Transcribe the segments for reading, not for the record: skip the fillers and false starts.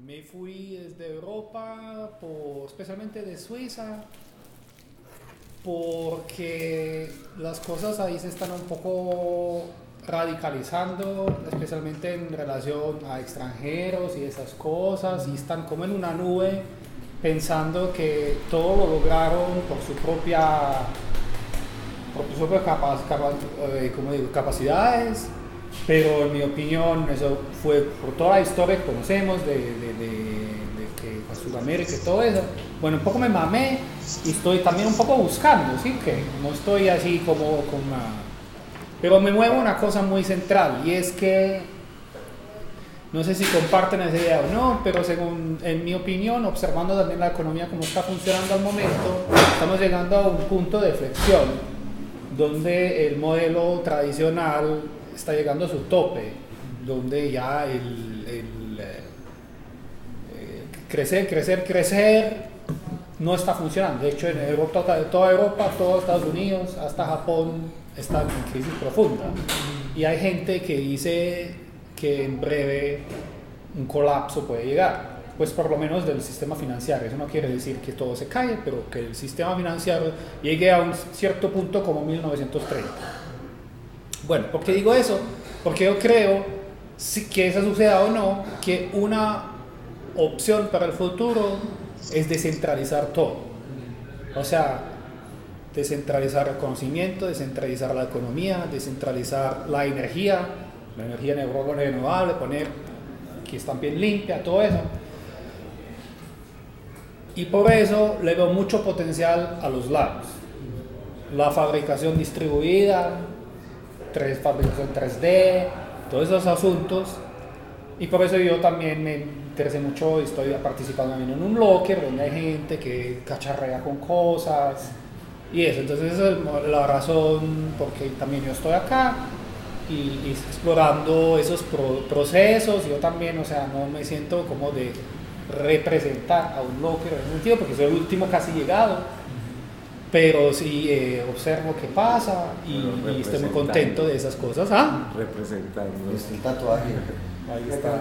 Me fui desde Europa, especialmente de Suiza, porque las cosas ahí se están un poco radicalizando, especialmente en relación a extranjeros y esas cosas, y están como en una nube pensando que todo lo lograron por su propia capacidades, pero en mi opinión eso fue por toda la historia que conocemos de que Sudamérica y todo eso. Bueno, un poco me mamé y estoy también un poco buscando, ¿sí? Que no estoy así como con una... Pero me muevo una cosa muy central, y es que no sé si comparten esa idea o no, pero según, en mi opinión, observando también la economía como está funcionando al momento, estamos llegando a un punto de flexión donde el modelo tradicional está llegando a su tope, donde ya crecer no está funcionando. De hecho, en Europa, toda Europa, todo Estados Unidos, hasta Japón están en crisis profunda. Y hay gente que dice que en breve un colapso puede llegar, pues por lo menos del sistema financiero. Eso no quiere decir que todo se cae, pero que el sistema financiero llegue a un cierto punto como 1930. Bueno, ¿por qué digo eso? Porque yo creo, que eso suceda o no, que una opción para el futuro es descentralizar todo. O sea, descentralizar el conocimiento, descentralizar la economía, descentralizar la energía renovable, poner que están bien limpia, todo eso. Y por eso le veo mucho potencial a los labs. La fabricación distribuida, fabricación 3D, todos esos asuntos. Y por eso yo también me interesé mucho y estoy participando también en un locker donde hay gente que cacharrea con cosas y eso. Entonces esa es la razón por que también yo estoy acá y explorando esos procesos. Yo también, o sea, no me siento como de representar a un locker en ese sentido porque soy el último casi llegado, pero sí observo qué pasa y estoy muy contento de esas cosas. ¿Ah? Representando. Es el tatuaje. Ahí está.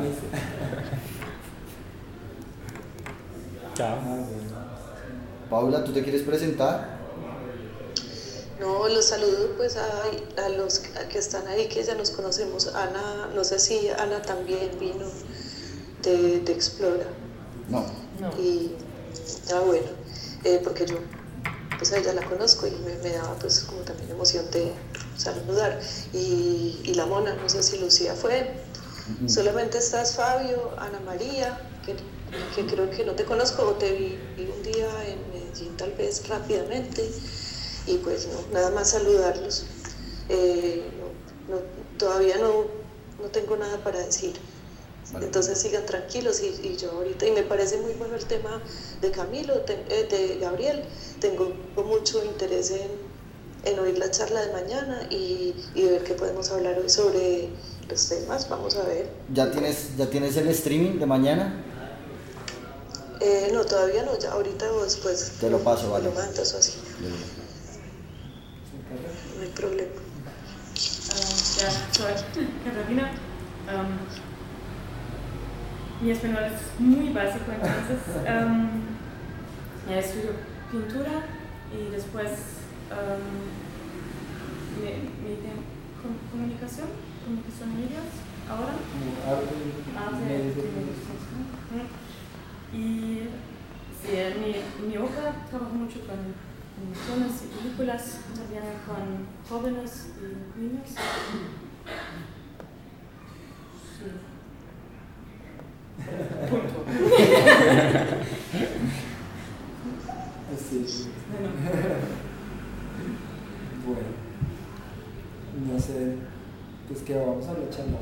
Chao. Paula, ¿tú te quieres presentar? No, los saludo pues a los que están ahí, que ya nos conocemos. Ana, no sé si Ana también vino de Explora. No. Y, bueno, porque yo pues a ella la conozco y me daba pues como también emoción de saludar. Y la Mona, no sé si Lucía fue. Solamente estás Fabio, Ana María, que creo que no te conozco, o te vi un día en Medellín tal vez rápidamente, y pues no, nada más saludarlos. Todavía no tengo nada para decir. Vale. Entonces sigan tranquilos y yo ahorita, y me parece muy bueno el tema de Camilo, de Gabriel. Tengo mucho interés en oír la charla de mañana y ver qué podemos hablar hoy sobre los temas. Vamos a ver. ¿Ya tienes el streaming de mañana? No, todavía no, ya ahorita o después. Te lo paso, vale. Lo mandas o así. No hay problema. Ja, soy Carolina. Mi español es muy básico, entonces estudio pintura y después comunicación medios, ahora arte y medios. Y sí, en mi hoja trabajo mucho con animaciones y películas, también con jóvenes y niños. Sí. Punto. Sí. Bueno, no sé, pues que vamos a hablar charlando.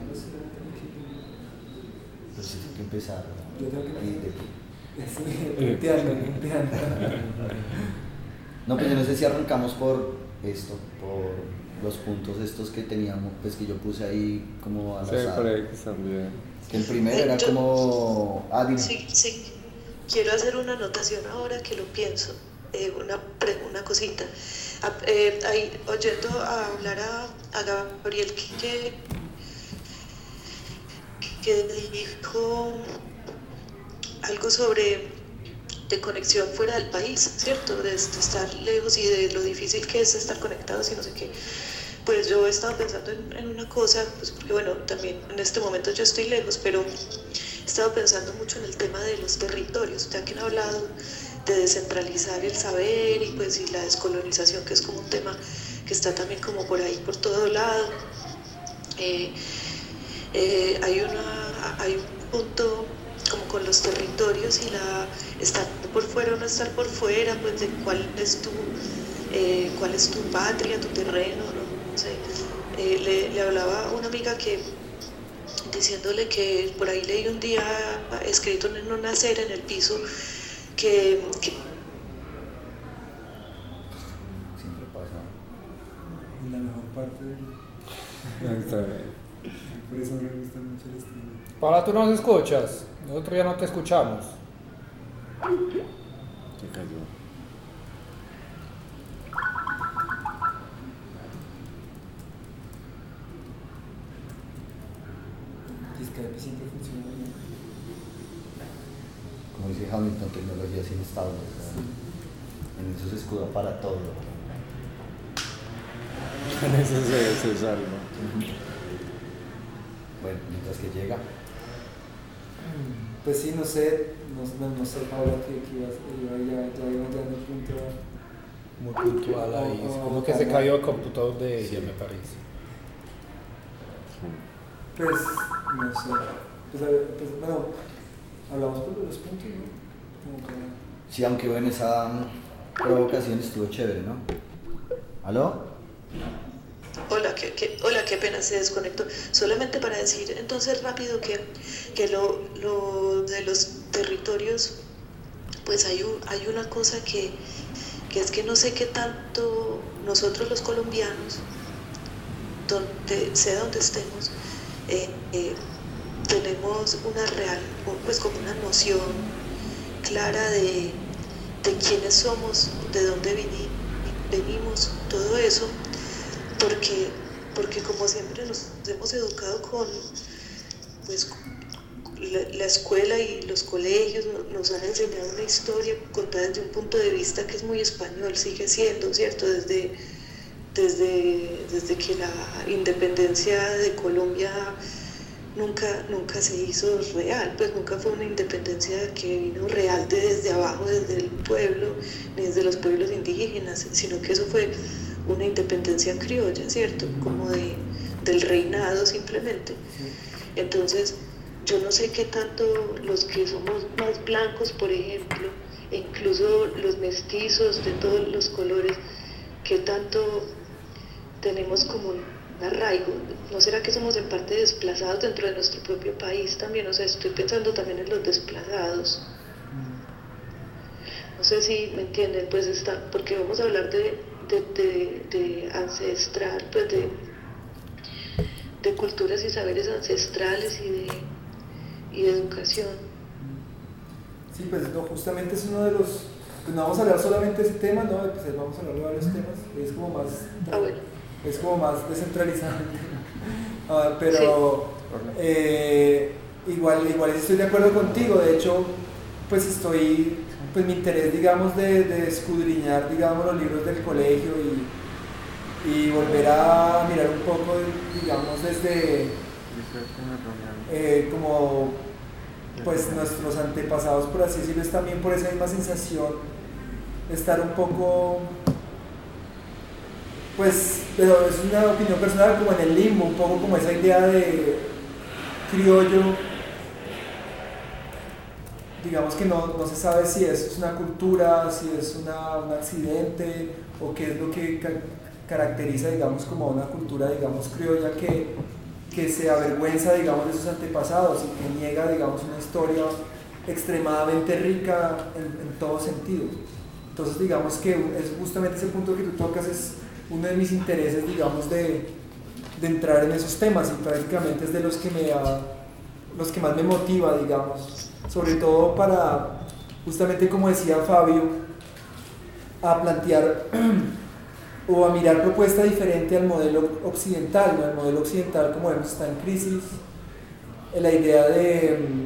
Pues sí, tengo que empezar. Yo tengo que empezar. Limpiando. No, pues yo no sé si arrancamos por esto, por los puntos estos que teníamos, pues que yo puse ahí como al azar. Sí, por ahí también. Que el primero era como... Sí, quiero hacer una anotación ahora que lo pienso, una cosita. Ahí, oyendo hablar a Gabriel que dijo algo sobre de conexión fuera del país, ¿cierto? De estar lejos y de lo difícil que es estar conectados y no sé qué. Pues yo estaba pensando en una cosa, pues porque bueno, también en este momento yo estoy lejos, pero he estado pensando mucho en el tema de los territorios, ya que han hablado de descentralizar el saber y pues y la descolonización, que es como un tema que está también como por ahí, por todo lado. Hay un punto como con los territorios y estar por fuera o no estar por fuera, pues de cuál es tu patria, tu terreno, no sé. Le hablaba a una amiga que diciéndole que por ahí leí un día escrito en una acera en el piso que siempre pasa. En la mejor parte por eso me gusta mucho el estilo. Paula, ¿tú nos escuchas? Nosotros ya no te escuchamos. Se cayó. Skype siempre funciona bien. Como dice Hamilton, tecnología sin estado. O sea, en eso se escuda para todo. En eso se salva. Bueno, mientras que llega. Pues sí, no sé, Paula, que ya llegando al punto. Muy puntual ahí. Como que se cayó el computador de ella, me parece. Pues, no sé. Pues bueno, hablamos por los puntos, ¿no? Como que... Sí, aunque bueno, esa provocación estuvo chévere, ¿no? ¿Aló? Hola, qué pena, se desconectó. Solamente para decir entonces rápido que lo de los territorios, pues hay una cosa que es que no sé qué tanto nosotros los colombianos, sea donde estemos, tenemos una real, pues como una noción clara de quiénes somos, de dónde venimos, todo eso. Porque como siempre nos hemos educado con pues, la escuela y los colegios nos han enseñado una historia contada desde un punto de vista que es muy español, sigue siendo, ¿cierto? Desde que la independencia de Colombia nunca se hizo real, pues nunca fue una independencia que vino real desde abajo, desde el pueblo, ni desde los pueblos indígenas, sino que eso fue una independencia criolla, ¿cierto? Como del reinado simplemente. Entonces, yo no sé qué tanto los que somos más blancos, por ejemplo, e incluso los mestizos de todos los colores, qué tanto tenemos como un arraigo. ¿No será que somos en parte desplazados dentro de nuestro propio país también? O sea, estoy pensando también en los desplazados. No sé si me entienden, pues está, porque vamos a hablar de ancestral, pues de culturas y saberes ancestrales y de educación. Sí, pues no, justamente es uno de los, pues no vamos a hablar solamente de ese tema, ¿no? Pues vamos a hablar de varios temas, es como más, Bueno. Es como más descentralizado. Pero sí. Igual estoy de acuerdo contigo, de hecho, pues mi interés, digamos, de escudriñar, digamos, los libros del colegio y volver a mirar un poco, digamos, desde como pues nuestros antepasados, por así decirlo, es también por esa misma sensación de estar un poco, pues, pero es una opinión personal, como en el limbo, un poco como esa idea de criollo. Digamos que no se sabe si es una cultura, si es un accidente o qué es lo que caracteriza, digamos, como una cultura, digamos, criolla que se avergüenza, digamos, de sus antepasados y que niega, digamos, una historia extremadamente rica en todo sentido. Entonces, digamos que es justamente ese punto que tú tocas, es uno de mis intereses, digamos, de entrar en esos temas y prácticamente es de los que más me motiva, digamos. Sobre todo para, justamente como decía Fabio, a plantear o a mirar propuesta diferente al modelo occidental, ¿no? El modelo occidental, como vemos, está en crisis. La idea de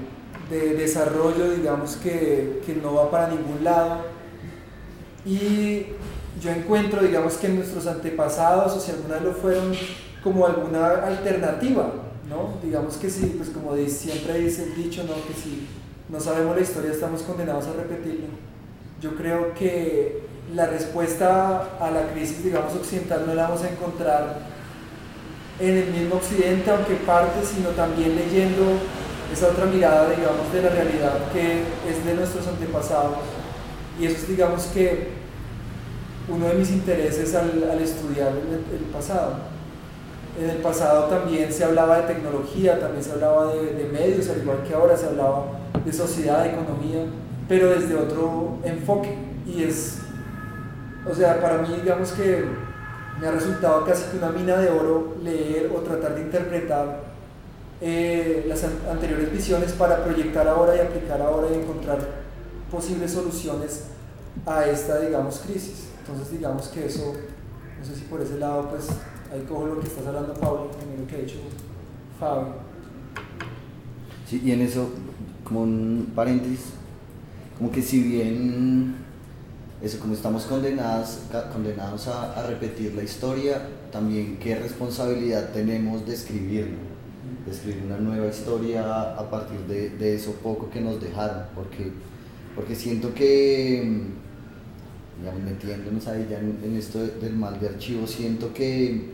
de desarrollo, digamos que no va para ningún lado. Y yo encuentro, digamos que nuestros antepasados, o si alguna vez lo fueron, como alguna alternativa, ¿no? Digamos que sí, pues como siempre dice el dicho, ¿no? Que si no sabemos la historia estamos condenados a repetirla. Yo creo que la respuesta a la crisis, digamos, occidental no la vamos a encontrar en el mismo occidente, aunque parte, sino también leyendo esa otra mirada, digamos, de la realidad que es de nuestros antepasados. Y eso es, digamos, que uno de mis intereses al estudiar el pasado. En el pasado también se hablaba de tecnología, también se hablaba de medios, al igual que ahora se hablaba de sociedad, de economía, pero desde otro enfoque. Y o sea, para mí, digamos que me ha resultado casi que una mina de oro leer o tratar de interpretar las anteriores visiones para proyectar ahora y aplicar ahora y encontrar posibles soluciones a esta, digamos, crisis. Entonces, digamos que eso, no sé si por ese lado, pues ahí cojo lo que estás hablando, Pablo, también lo que ha dicho Fabio. Sí, y en eso, como un paréntesis, como que si bien eso, como estamos condenados a repetir la historia, también qué responsabilidad tenemos de escribir una nueva historia a partir de eso poco que nos dejaron, porque siento que, digamos, metiéndonos ahí ya en esto del mal de archivo, siento que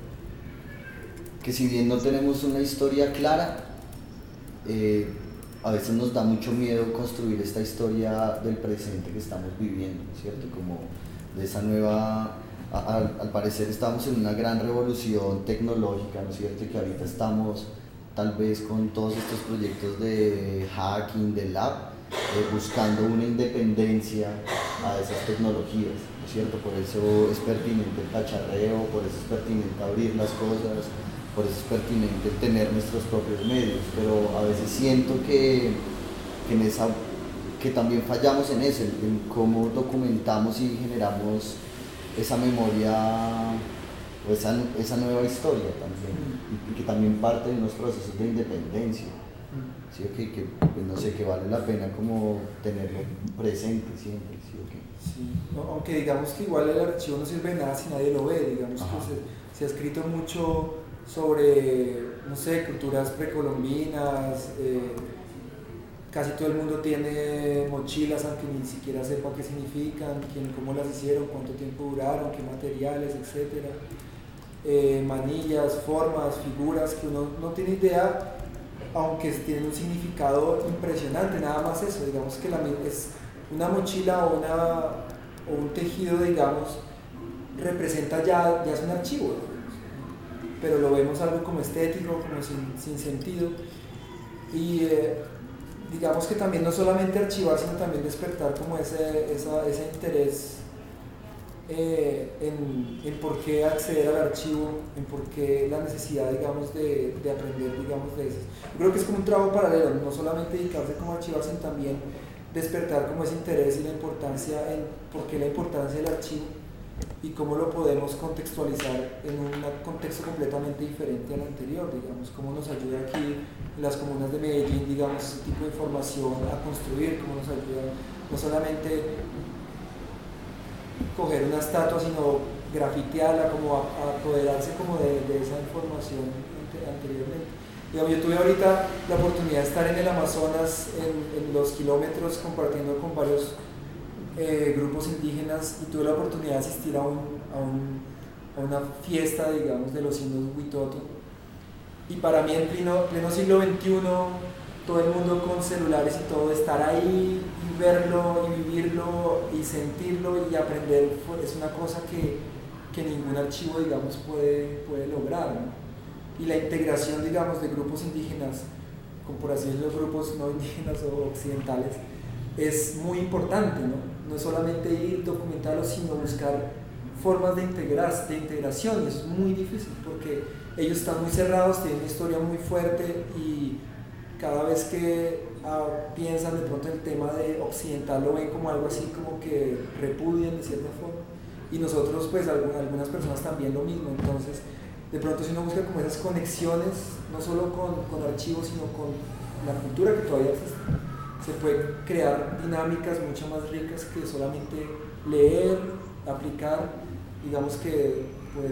si bien no tenemos una historia clara, a veces nos da mucho miedo construir esta historia del presente que estamos viviendo, ¿cierto? Como de esa nueva, al parecer estamos en una gran revolución tecnológica, ¿no es cierto? Que ahorita estamos tal vez con todos estos proyectos de hacking, de lab, buscando una independencia a esas tecnologías, ¿no es cierto? Por eso es pertinente el cacharreo, por eso es pertinente abrir las cosas, por eso es pertinente tener nuestros propios medios, pero a veces siento que también fallamos en eso, en cómo documentamos y generamos esa memoria o esa nueva historia también, y que también parte de unos procesos de independencia, ¿sí? Que pues no sé, que vale la pena como tenerlo presente siempre, ¿sí? Sí. No, aunque digamos que igual el archivo no sirve de nada si nadie lo ve, digamos. Ajá. Que se ha escrito mucho sobre, no sé, culturas precolombinas, casi todo el mundo tiene mochilas aunque ni siquiera sepa qué significan, cómo las hicieron, cuánto tiempo duraron, qué materiales, etc. Manillas, formas, figuras que uno no tiene idea, aunque tienen un significado impresionante, nada más eso, digamos que es una mochila o un tejido, digamos, representa ya es un archivo, pero lo vemos algo como estético, como sin sentido, y digamos que también no solamente archivar, sino también despertar como ese interés en por qué acceder al archivo, en por qué la necesidad, digamos, de aprender, digamos, de eso. Yo creo que es como un trabajo paralelo, no solamente dedicarse como a archivar, sino también despertar como ese interés y la importancia por qué la importancia del archivo y cómo lo podemos contextualizar en un contexto completamente diferente al anterior, digamos, cómo nos ayuda aquí en las comunas de Medellín, digamos, ese tipo de información a construir, cómo nos ayuda no solamente coger una estatua, sino grafitearla, como a apoderarse como de esa información anteriormente. Digamos, yo tuve ahorita la oportunidad de estar en el Amazonas, en los kilómetros, compartiendo con varios grupos indígenas, y tuve la oportunidad de asistir a una fiesta, digamos, de los indios Huitoto, y para mí en pleno siglo XXI, todo el mundo con celulares y todo, estar ahí y verlo y vivirlo y sentirlo y aprender es una cosa que ningún archivo, digamos, puede lograr, ¿no? Y la integración, digamos, de grupos indígenas, como por así decirlo, grupos no indígenas o occidentales, es muy importante, ¿no? No solamente ir, documentarlo, sino buscar formas de integración, y eso es muy difícil porque ellos están muy cerrados, tienen una historia muy fuerte, y cada vez que piensan de pronto en el tema de occidental lo ven como algo así como que repudian de cierta forma, y nosotros pues algunas personas también lo mismo. Entonces de pronto si uno busca como esas conexiones, no solo con archivos, sino con la cultura que todavía existe, se puede crear dinámicas mucho más ricas que solamente leer, aplicar, digamos que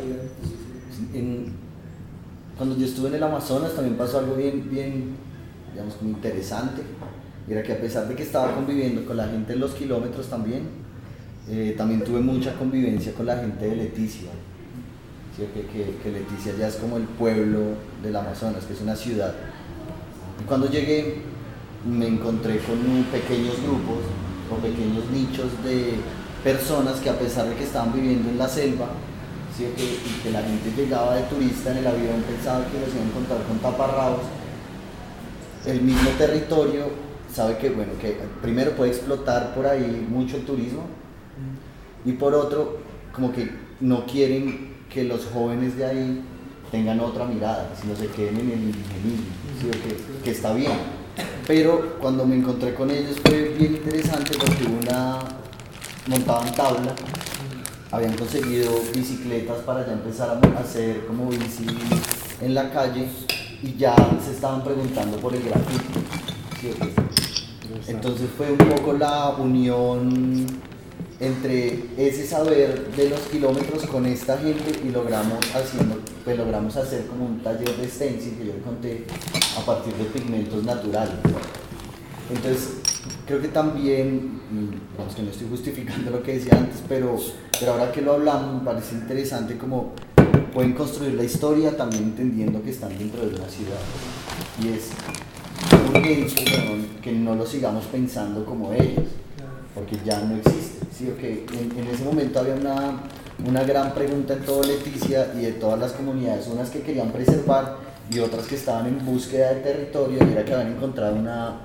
cuando yo estuve en el Amazonas también pasó algo bien, digamos, como interesante. Era que a pesar de que estaba conviviendo con la gente de los kilómetros también tuve mucha convivencia con la gente de Leticia. ¿Sí? Que Leticia ya es como el pueblo del Amazonas, que es una ciudad. Y cuando llegué me encontré con pequeños grupos o pequeños nichos de personas que, a pesar de que estaban viviendo en la selva, ¿sí? Y que la gente llegaba de turista en el avión, pensaba que los iban a encontrar con taparrabos, el mismo territorio sabe que, bueno, que primero puede explotar por ahí mucho el turismo, y por otro, como que no quieren que los jóvenes de ahí tengan otra mirada, sino se queden en el indigenismo, ¿sí? Que está bien. Pero cuando me encontré con ellos fue bien interesante porque montaban tabla, habían conseguido bicicletas para ya empezar a hacer como bici en la calle, y ya se estaban preguntando por el grafiti, ¿sí? Entonces fue un poco la unión entre ese saber de los kilómetros con esta gente, y logramos hacer como un taller de stencil que yo le conté a partir de pigmentos naturales. Entonces creo que también, vamos, que no estoy justificando lo que decía antes, pero ahora que lo hablamos me parece interesante como pueden construir la historia también entendiendo que están dentro de una ciudad, y es urgente que no lo sigamos pensando como ellos, porque ya no existe, ¿sí? En ese momento había una gran pregunta en todo Leticia y de todas las comunidades, unas que querían preservar y otras que estaban en búsqueda de territorio, y era que habían encontrado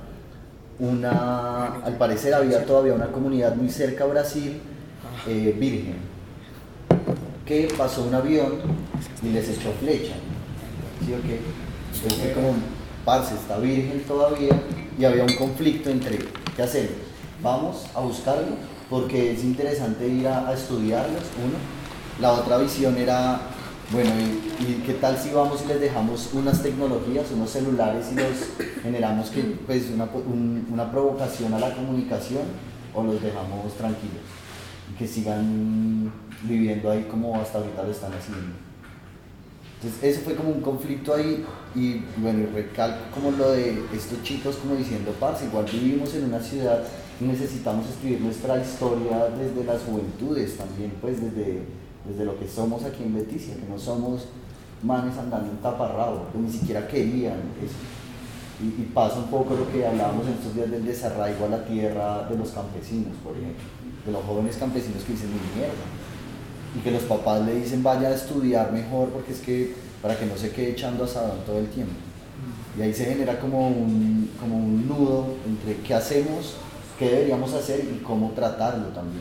al parecer había todavía una comunidad muy cerca a Brasil, virgen, que pasó un avión y les echó flecha, ¿sí? Entonces fue como, parce, está virgen todavía, y había un conflicto entre, ¿qué hacemos? Vamos a buscarlo porque es interesante ir a estudiarlos, uno. La otra visión era, bueno, ¿y qué tal si vamos y les dejamos unas tecnologías, unos celulares, y los generamos pues una provocación a la comunicación, o los dejamos tranquilos y que sigan viviendo ahí como hasta ahorita lo están haciendo? Entonces ese fue como un conflicto ahí, y bueno, y recalco como lo de estos chicos como diciendo, parce, igual vivimos en una ciudad y necesitamos escribir nuestra historia desde las juventudes también, pues desde lo que somos aquí en Leticia, que no somos manes andando en taparrabo, que ni siquiera querían eso. Y pasa un poco lo que hablábamos en estos días del desarraigo a la tierra de los campesinos, por ejemplo, de los jóvenes campesinos que dicen, mi mierda, y que los papás le dicen vaya a estudiar mejor porque es que para que no se quede echando asadón todo el tiempo. Y ahí se genera como un nudo entre qué hacemos, qué deberíamos hacer y cómo tratarlo también.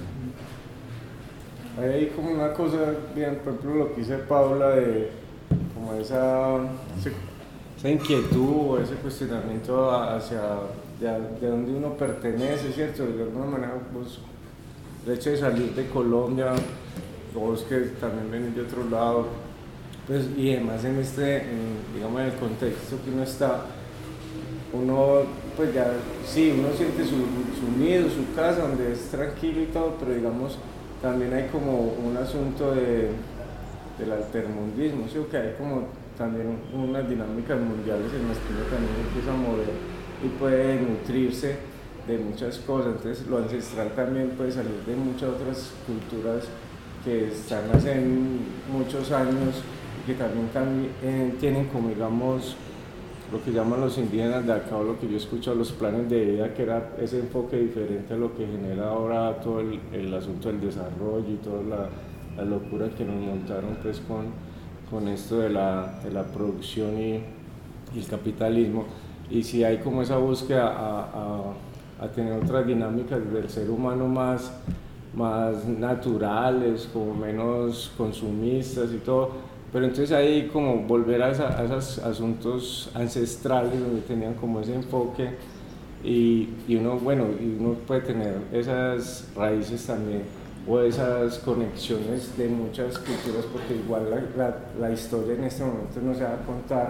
Hay como una cosa, bien, por ejemplo, lo que dice Paula, de como esa inquietud o ese cuestionamiento hacia de dónde uno pertenece, ¿cierto? De alguna manera, pues, el hecho de salir de Colombia, vos que también venís de otro lado, pues, y además digamos, en el contexto que uno está, uno, pues ya, sí, uno siente su nido, su casa, donde es tranquilo y todo, pero digamos, también hay como un asunto del altermundismo, ¿sí? Que hay como también unas dinámicas mundiales en las que uno también empieza a mover y puede nutrirse de muchas cosas. Entonces lo ancestral también puede salir de muchas otras culturas que están hace muchos años y que también tienen como, digamos, lo que llaman los indígenas de acá, o lo que yo escucho, los planes de vida, que era ese enfoque diferente a lo que genera ahora todo el asunto del desarrollo y toda la locura que nos montaron pues con esto de la producción y el capitalismo. Y si hay como esa búsqueda a tener otras dinámicas del ser humano más naturales, como menos consumistas y todo, pero entonces ahí como volver a esos asuntos ancestrales donde tenían como ese enfoque, y uno puede tener esas raíces también, o esas conexiones de muchas culturas, porque igual la historia en este momento no se va a contar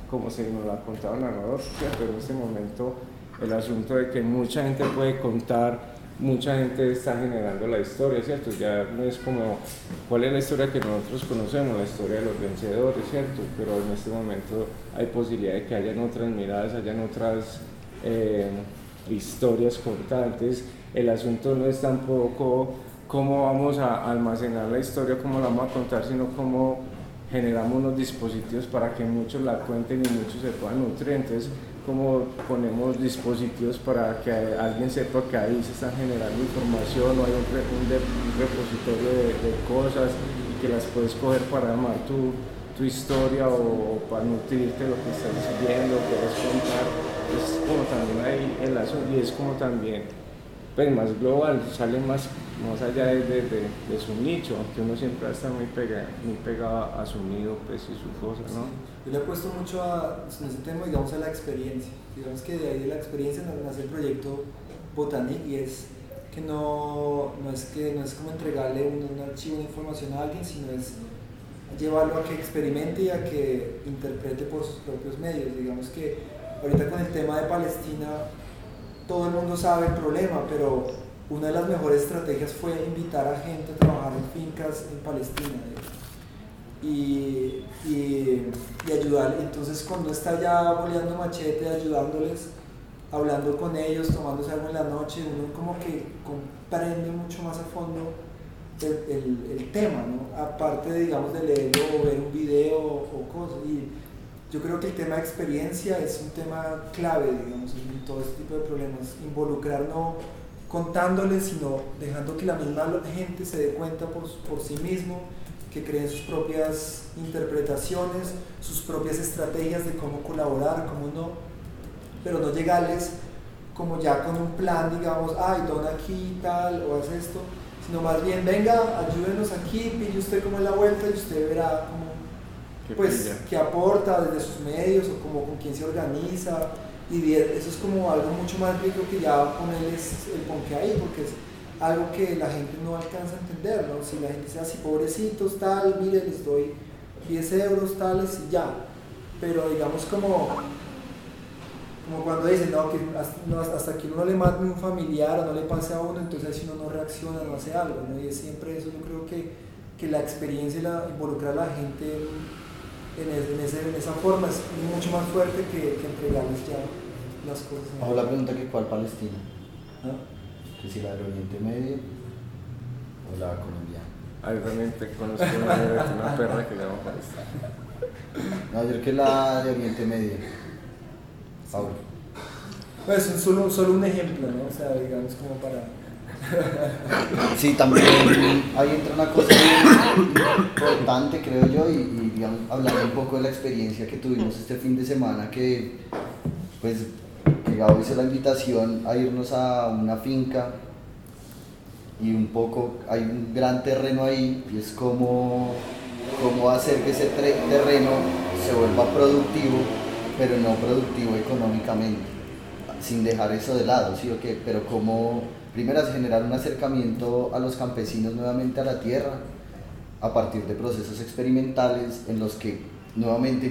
como se nos la contaban a nosotros, ¿cierto? En este momento el asunto de que mucha gente puede contar, mucha gente está generando la historia, ¿cierto? Ya no es como cuál es la historia que nosotros conocemos, la historia de los vencedores, ¿cierto? Pero en este momento hay posibilidad de que hayan otras miradas, hayan otras historias contantes. El asunto no es tampoco cómo vamos a almacenar la historia, cómo la vamos a contar, sino cómo generamos unos dispositivos para que muchos la cuenten y muchos se puedan nutrir. Entonces, cómo ponemos dispositivos para que alguien sepa que ahí se está generando información, o hay un repositorio de cosas y que las puedes coger para armar tu historia o para nutrirte de lo que estás viendo, quieres contar. Es como también ahí el asunto, y es como también pues más global, sale más allá de su nicho, que uno siempre está muy pegado a su nido, pues, y su cosa, ¿no? Yo le he puesto mucho en ese tema, digamos, a la experiencia. Digamos que de ahí de la experiencia nace el proyecto Botanic, y es que no es como entregarle un archivo de información a alguien, sino es llevarlo a que experimente y a que interprete por sus propios medios. Digamos que ahorita con el tema de Palestina, todo el mundo sabe el problema, pero una de las mejores estrategias fue invitar a gente a trabajar en fincas en Palestina y ayudar. Entonces, cuando está ya boleando machete, ayudándoles, hablando con ellos, tomándose algo en la noche, uno como que comprende mucho más a fondo el tema, ¿no? Aparte, digamos, de leerlo o ver un video o cosas. Y yo creo que el tema de experiencia es un tema clave, digamos, en todo este tipo de problemas. Involucrar no contándoles, sino dejando que la misma gente se dé cuenta por sí mismo, que creen sus propias interpretaciones, sus propias estrategias de cómo colaborar, cómo no, pero no llegarles como ya con un plan, digamos, ay, dona aquí tal, o haz esto, sino más bien, venga, ayúdenos aquí, pille usted como en la vuelta y usted verá cómo, pues, qué aporta desde sus medios o como con quién se organiza, y eso es como algo mucho más rico que ya ponerles el ponque ahí, porque es algo que la gente no alcanza a entender, ¿no? Si la gente dice así, pobrecitos, tal, mire, les doy 10 euros, tales, y ya, pero digamos como cuando dicen, no, que hasta que uno le mate a un familiar o no le pase a uno, entonces si uno no reacciona, no hace algo, ¿no? Y es siempre eso. Yo creo que la experiencia y involucrar a la gente en esa forma es mucho más fuerte que entregarles ya las cosas. Hago la pregunta que ¿cuál Palestina? ¿Ah? Que si la del Oriente Medio o la colombiana. Ahí realmente conozco una perra que se llama Palestina. No, yo creo que la de Oriente Medio. Paulo. Pues es solo un ejemplo, ¿no? O sea, digamos como para... Sí, también ahí entra una cosa importante, creo yo, y digamos, hablar un poco de la experiencia que tuvimos este fin de semana, que pues que Gabo hizo la invitación a irnos a una finca, y un poco hay un gran terreno ahí, y es cómo hacer que ese terreno se vuelva productivo, pero no productivo económicamente, sin dejar eso de lado, ¿sí o qué? Pero como primero es generar un acercamiento a los campesinos nuevamente a la tierra, a partir de procesos experimentales en los que nuevamente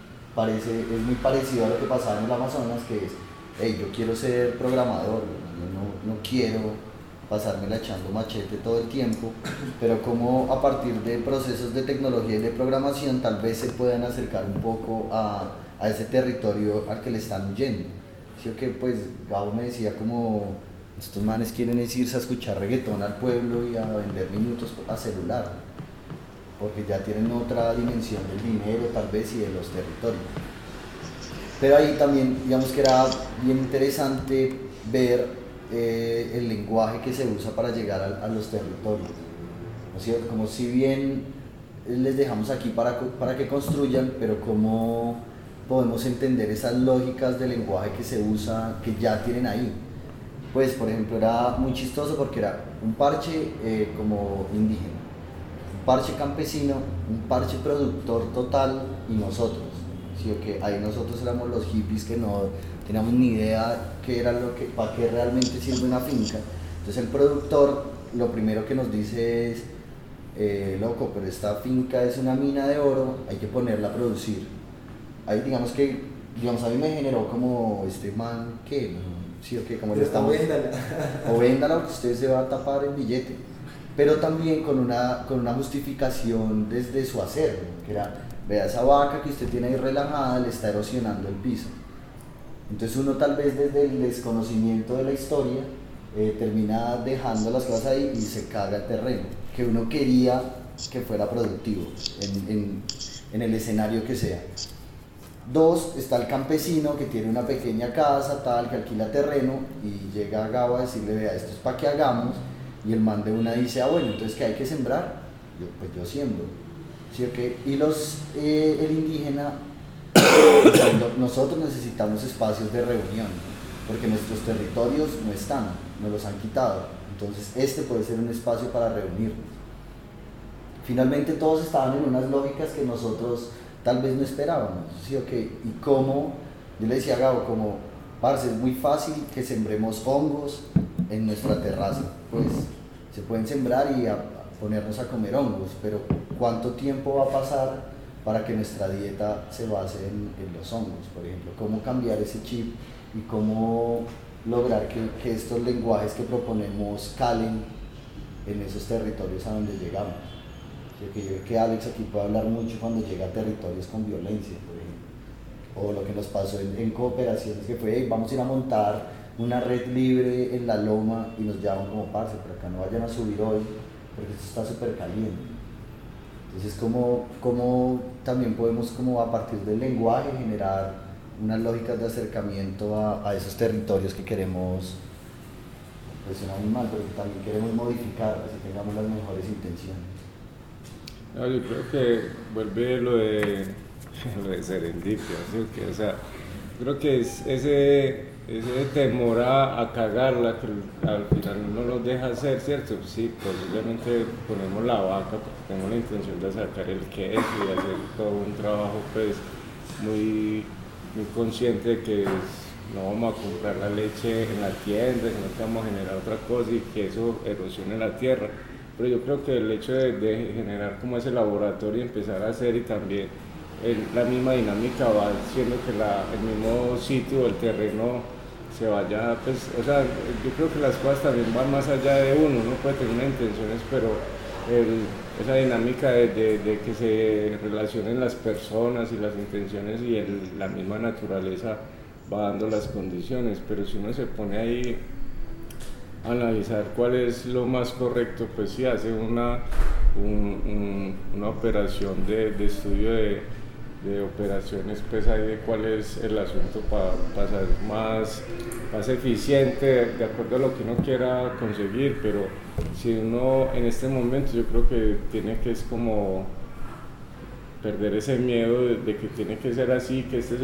es muy parecido a lo que pasaba en el Amazonas, que es, hey, yo quiero ser programador, yo no quiero pasármela echando machete todo el tiempo, pero como a partir de procesos de tecnología y de programación tal vez se puedan acercar un poco a ese territorio al que le están huyendo. ¿Sí o qué? Pues Gabo me decía como, estos manes quieren irse a escuchar reggaetón al pueblo y a vender minutos a celular, porque ya tienen otra dimensión del dinero tal vez y de los territorios. Pero ahí también, digamos que era bien interesante ver el lenguaje que se usa para llegar a los territorios. ¿No es cierto? Como si bien les dejamos aquí para que construyan, pero cómo podemos entender esas lógicas de lenguaje que se usa, que ya tienen ahí. Pues, por ejemplo, era muy chistoso porque era un parche como indígena, un parche campesino, un parche productor total y nosotros. ¿Sí? Que ahí nosotros éramos los hippies que no teníamos ni idea qué era para qué realmente sirve una finca. Entonces el productor lo primero que nos dice es, loco, pero esta finca es una mina de oro, hay que ponerla a producir. ahí digamos que, digamos, a mí me generó como este man, ¿qué? Sí, o qué, como le estamos... O véndala, que usted se va a tapar el billete. Pero también con una justificación desde su hacer, que era, vea esa vaca que usted tiene ahí relajada, le está erosionando el piso. Entonces uno tal vez desde el desconocimiento de la historia termina dejando las cosas ahí y se caga el terreno, que uno quería que fuera productivo en el escenario que sea. 2, está el campesino que tiene una pequeña casa, tal, que alquila terreno y llega a Gabo a decirle, vea, esto es para que hagamos, y el man de una dice, bueno, entonces ¿qué hay que sembrar? Pues yo siembro, ¿sí o qué? Y el indígena, nosotros necesitamos espacios de reunión, porque nuestros territorios no están, nos los han quitado, entonces este puede ser un espacio para reunirnos. Finalmente todos estaban en unas lógicas que nosotros tal vez no esperábamos, ¿sí o qué? Y como, yo le decía a Gabo, como, parce, es muy fácil que sembremos hongos en nuestra terraza, pues se pueden sembrar y ponernos a comer hongos, pero ¿cuánto tiempo va a pasar para que nuestra dieta se base en los hongos, por ejemplo? ¿Cómo cambiar ese chip y cómo lograr que estos lenguajes que proponemos calen en esos territorios a donde llegamos? Yo creo que Alex aquí puede hablar mucho cuando llega a territorios con violencia, por ejemplo, o lo que nos pasó en cooperaciones, que fue, hey, vamos a ir a montar una red libre en la loma y nos llaman como, parce, pero acá no vayan a subir hoy porque esto está súper caliente. Entonces, ¿cómo también podemos, como a partir del lenguaje, generar unas lógicas de acercamiento a esos territorios que queremos, pues un animal, pero que también queremos modificar, así tengamos las mejores intenciones? No, yo creo que vuelve lo de serendipia, ¿sí? O sea, creo que es ese temor a cagarla que al final no nos deja hacer, ¿cierto? Sí, posiblemente ponemos la vaca porque tenemos la intención de sacar el queso y hacer todo un trabajo pues muy consciente de que no vamos a comprar la leche en la tienda, sino que vamos a generar otra cosa y que eso erosione la tierra. Pero yo creo que el hecho de generar como ese laboratorio y empezar a hacer, y también la misma dinámica va haciendo que el mismo sitio, el terreno se vaya, pues, o sea, yo creo que las cosas también van más allá de uno puede tener unas intenciones, pero esa dinámica de que se relacionen las personas y las intenciones y la misma naturaleza va dando las condiciones, pero si uno se pone ahí analizar cuál es lo más correcto, pues sí hace una operación de estudio de operaciones, pues ahí de cuál es el asunto para ser más eficiente de acuerdo a lo que uno quiera conseguir, pero si uno en este momento yo creo que tiene que es como perder ese miedo de que tiene que ser así, que este es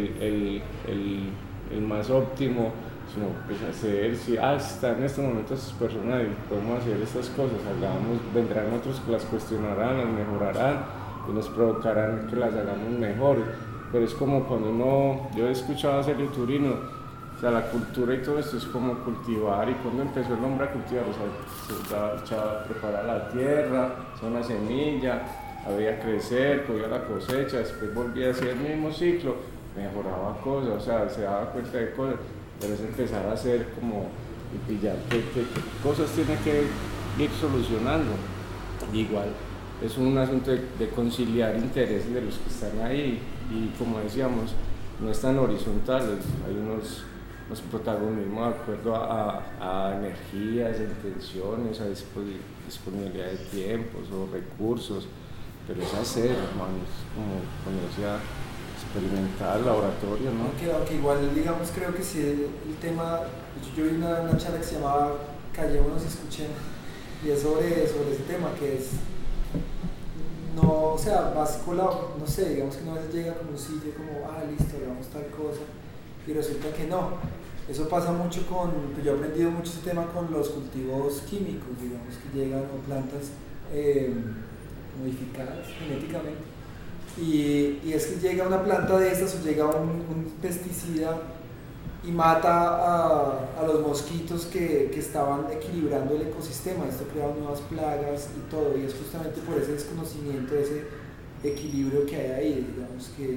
el más óptimo, sino pues hacer, si están en este momento estas personas y podemos hacer estas cosas, vendrán otros que las cuestionarán, las mejorarán y nos provocarán que las hagamos mejor. Pero es como cuando yo he escuchado a Celio Turino, o sea, la cultura y todo esto es como cultivar, y cuando empezó el hombre a cultivar, o sea, preparar la tierra, hacer una semilla, había crecer, cogía la cosecha, después volvía a hacer el mismo ciclo, mejoraba cosas, o sea, se daba cuenta de cosas. Pero es empezar a hacer como y pillar qué cosas tiene que ir solucionando. Y igual es un asunto de conciliar intereses de los que están ahí, y como decíamos, no es tan horizontal, hay unos protagonismos de acuerdo a energías, a intenciones, a disponibilidad de tiempos o recursos, pero es hacer, hermanos, como decía, experimental, laboratorio, ¿no? Aunque igual, digamos, creo que sí, el tema, yo vi una charla que se llamaba Callémonos y Escuchemos, y es sobre ese tema, que es, no, o sea, básico, no sé, digamos que una vez llega como un sitio como, listo, hagamos tal cosa, y resulta que no. Eso pasa mucho pues yo he aprendido mucho ese tema con los cultivos químicos, digamos, que llegan con plantas modificadas genéticamente. Y es que llega una planta de estas o llega un pesticida y mata a los mosquitos que estaban equilibrando el ecosistema. Esto crea nuevas plagas y todo, y es justamente por ese desconocimiento, ese equilibrio que hay ahí, digamos, que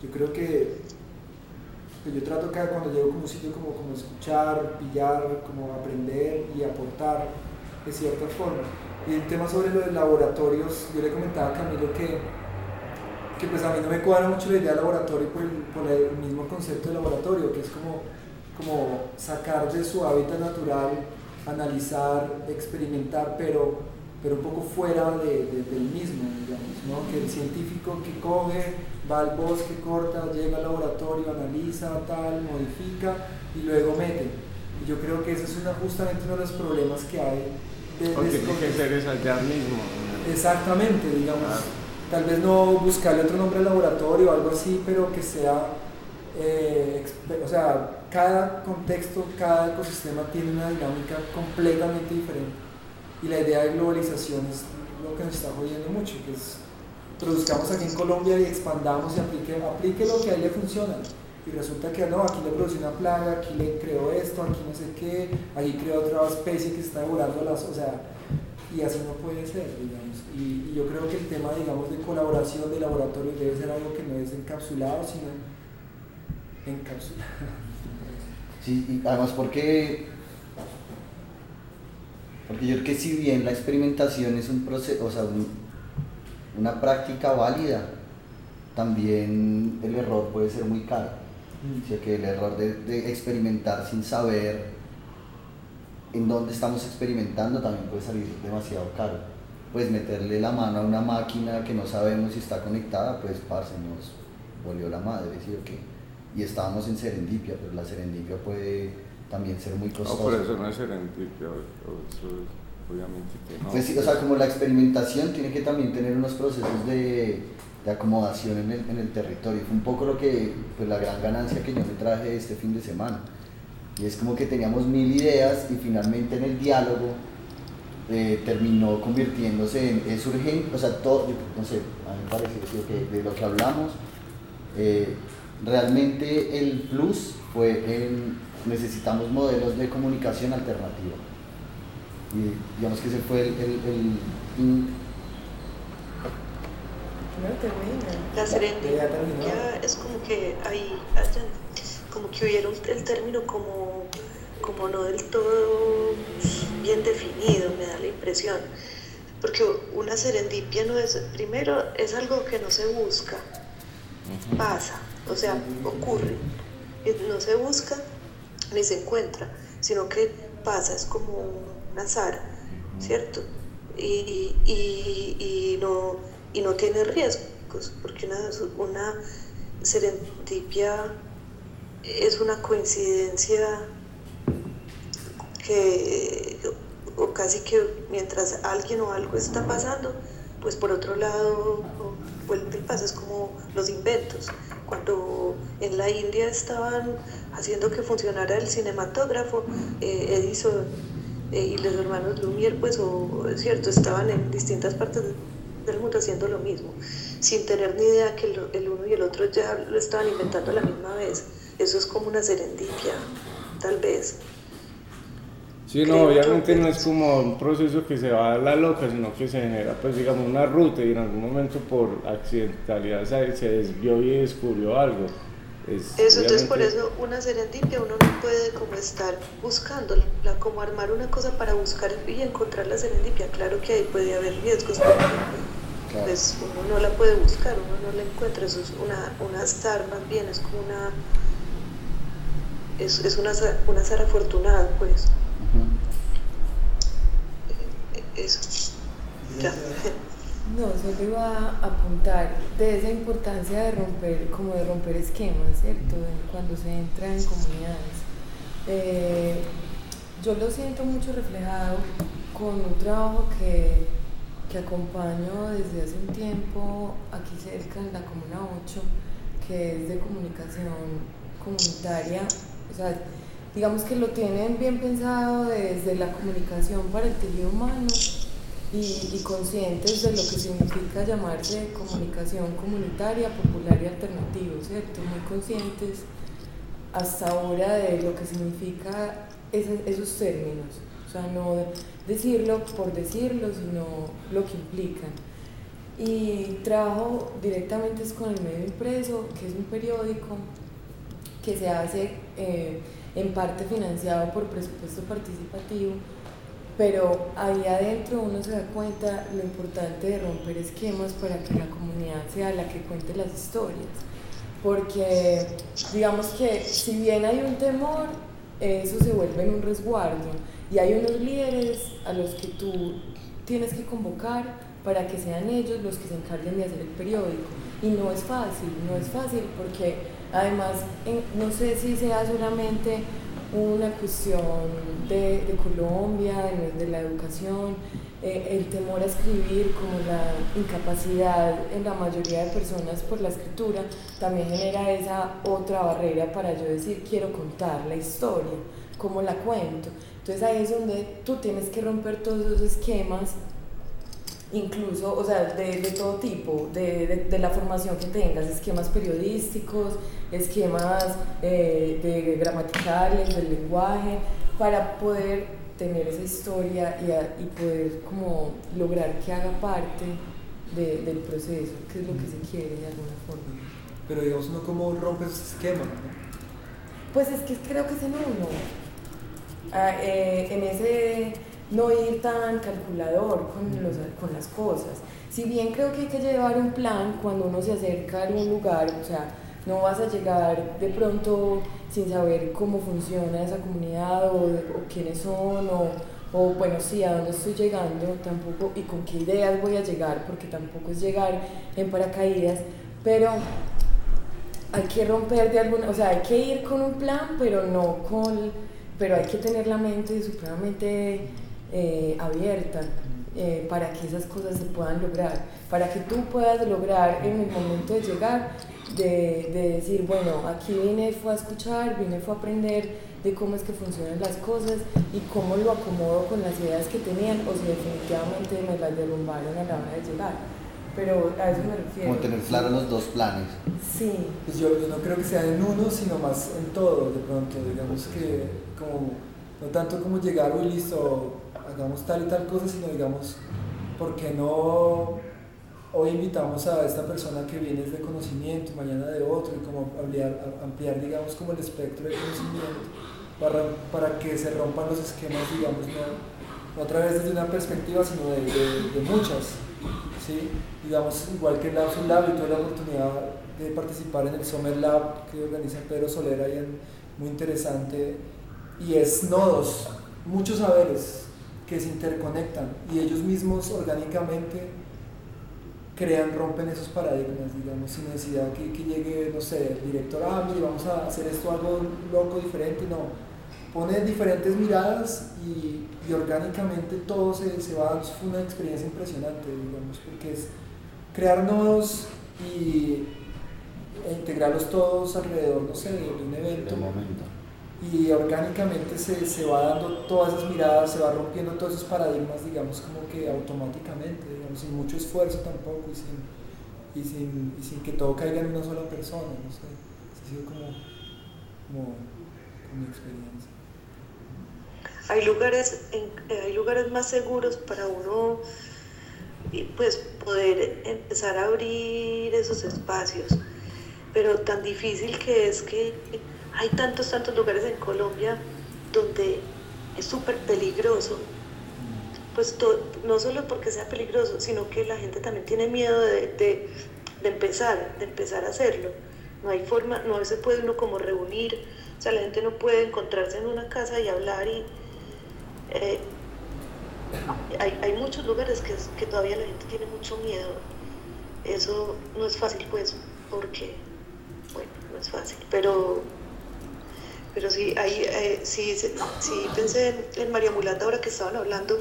Yo creo que yo trato acá cuando llego como un sitio como escuchar, pillar, como aprender y aportar de cierta forma. Y el tema sobre los laboratorios, yo le comentaba a Camilo que pues a mí no me cuadra mucho la idea de laboratorio por el mismo concepto de laboratorio, que es como sacar de su hábitat natural, analizar, experimentar, pero un poco fuera del mismo, digamos, ¿no? Que el científico que coge, va al bosque, corta, llega al laboratorio, analiza, tal, modifica y luego mete. Y yo creo que ese es justamente uno de los problemas que hay. Porque tiene que ser es allá mismo. Exactamente, digamos, tal vez no buscarle otro nombre al laboratorio o algo así, pero que sea, o sea, cada contexto, cada ecosistema tiene una dinámica completamente diferente. Y la idea de globalización es lo que nos está jodiendo mucho, que es produzcamos aquí en Colombia y expandamos y aplique lo que a él le funciona. Y resulta que no, aquí le produce una plaga, aquí le creó esto, aquí no sé qué, aquí creó otra especie que está devorando o sea, y así no puede ser, digamos. Y yo creo que el tema, digamos, de colaboración de laboratorios debe ser algo que no es encapsulado, sino encapsulado. Sí, y además porque yo creo que si bien la experimentación es un proceso, o sea, una práctica válida, también el error puede ser muy caro. O sea, que el error de experimentar sin saber en dónde estamos experimentando también puede salir demasiado caro. Pues meterle la mano a una máquina que no sabemos si está conectada, pues parce, nos volvió la madre, ¿sí o qué? Y estábamos en serendipia, pero la serendipia puede también ser muy costosa. No, por eso no es serendipia, eso es, obviamente que no. Pues sí, o sea, como la experimentación tiene que también tener unos procesos de acomodación en el territorio. Fue un poco lo que, pues la gran ganancia que yo me traje este fin de semana. Y es como que teníamos 1000 ideas y finalmente en el diálogo terminó convirtiéndose en, es urgente, o sea, todo, no sé, a mí me parece que de lo que hablamos, realmente el plus fue necesitamos modelos de comunicación alternativa. Y digamos que ese fue la serendipia es como que como que hubiera el término como no del todo bien definido, me da la impresión, porque una serendipia no es, primero es algo que no se busca, pasa, o sea, ocurre, no se busca ni se encuentra, sino que pasa, es como un azar, ¿cierto? Y no tiene riesgos, porque una serendipia es una coincidencia o casi que mientras alguien o algo está pasando, pues por otro lado vuelve y pasa, es como los inventos. Cuando en la India estaban haciendo que funcionara el cinematógrafo, Edison y los hermanos Lumière, pues, es cierto, estaban en distintas partes del mundo haciendo lo mismo, sin tener ni idea que el uno y el otro ya lo estaban inventando a la misma vez. Eso es como una serendipia, tal vez. Sí, no, obviamente no es como un proceso que se va a la loca, sino que se genera, pues digamos, una ruta y en algún momento por accidentalidad se desvió y descubrió algo. Entonces por eso una serendipia uno no puede como estar buscándola, como armar una cosa para buscar y encontrar la serendipia. Claro que ahí puede haber riesgos, pero pues uno no la puede buscar, uno no la encuentra. Eso es un azar más bien, es como es un azar afortunado, pues. Eso. Ya. No, solo iba a apuntar de esa importancia de romper esquemas, ¿cierto? Cuando se entra en comunidades. Yo lo siento mucho reflejado con un trabajo que acompaño desde hace un tiempo aquí cerca en la Comuna 8, que es de comunicación comunitaria. O sea, digamos que lo tienen bien pensado desde la comunicación para el tejido humano y conscientes de lo que significa llamarse comunicación comunitaria, popular y alternativa, ¿cierto? Muy conscientes hasta ahora de lo que significa esos términos, o sea, no decirlo por decirlo, sino lo que implican. y trabajo directamente con el medio impreso, que es un periódico que se hace en parte financiado por presupuesto participativo, pero ahí adentro uno se da cuenta lo importante de romper esquemas para que la comunidad sea la que cuente las historias, porque digamos que si bien hay un temor, eso se vuelve en un resguardo y hay unos líderes a los que tú tienes que convocar para que sean ellos los que se encarguen de hacer el periódico, y no es fácil porque además no sé si sea solamente una cuestión de Colombia, de la educación, el temor a escribir, como la incapacidad en la mayoría de personas por la escritura, también genera esa otra barrera para yo decir quiero contar la historia, cómo la cuento. Entonces ahí es donde tú tienes que romper todos esos esquemas, incluso, o sea, de todo tipo, de la formación que tengas, esquemas periodísticos, esquemas de gramaticales, del lenguaje, para poder tener esa historia y poder como lograr que haga parte del proceso, que es lo que se quiere de alguna forma. Pero digamos, ¿uno cómo rompe ese esquema? Pues es que creo que es en uno, en ese no ir tan calculador con las cosas. Si bien creo que hay que llevar un plan cuando uno se acerca a algún lugar, o sea, no vas a llegar de pronto sin saber cómo funciona esa comunidad o quiénes son o bueno, sí, a dónde estoy llegando tampoco y con qué ideas voy a llegar, porque tampoco es llegar en paracaídas, pero hay que romper de alguna, o sea, hay que ir con un plan, pero hay que tener la mente supremamente abierta para que esas cosas se puedan lograr, para que tú puedas lograr en el momento de llegar, de decir, bueno, aquí fue a escuchar, fue a aprender de cómo es que funcionan las cosas y cómo lo acomodo con las ideas que tenían, o si definitivamente me las derrumbaron a la hora de llegar. Pero a eso me refiero. Como tener claros los dos planes. Sí. Pues yo no creo que sea en uno, sino más en todo, de pronto, digamos que como, no tanto como llegar, uy, listo, hagamos tal y tal cosa, sino digamos, ¿por qué no hoy invitamos a esta persona que viene de conocimiento, mañana de otro, y como ampliar digamos, como el espectro de conocimiento, para que se rompan los esquemas, digamos, no a través desde una perspectiva, sino de muchas, ¿sí? Digamos, igual que el Lapsus Lab, yo tuve la oportunidad de participar en el Summer Lab que organiza Pedro Solera, y es muy interesante, y es nodos, muchos saberes que se interconectan, y ellos mismos orgánicamente rompen esos paradigmas, digamos, sin necesidad que llegue, no sé, el director, mire, vamos a hacer esto algo loco, diferente, no. Pone diferentes miradas y orgánicamente todo se va dando. Fue una experiencia impresionante, digamos, porque es crear nodos e integrarlos todos alrededor, no sé, de un evento. Y orgánicamente se va dando todas esas miradas, se va rompiendo todos esos paradigmas, digamos, como que automáticamente, digamos, sin mucho esfuerzo tampoco y sin que todo caiga en una sola persona, no sé. Ha sido como mi experiencia. Hay lugares más seguros para uno pues poder empezar a abrir esos espacios, pero tan difícil que es que hay tantos lugares en Colombia donde es súper peligroso, pues no solo porque sea peligroso, sino que la gente también tiene miedo de empezar a hacerlo. No hay forma, no se puede uno como reunir, o sea, la gente no puede encontrarse en una casa y hablar y hay muchos lugares que todavía la gente tiene mucho miedo. Eso no es fácil, pues, porque, bueno, no es fácil, pero sí, sí pensé en María Mulata ahora que estaban hablando.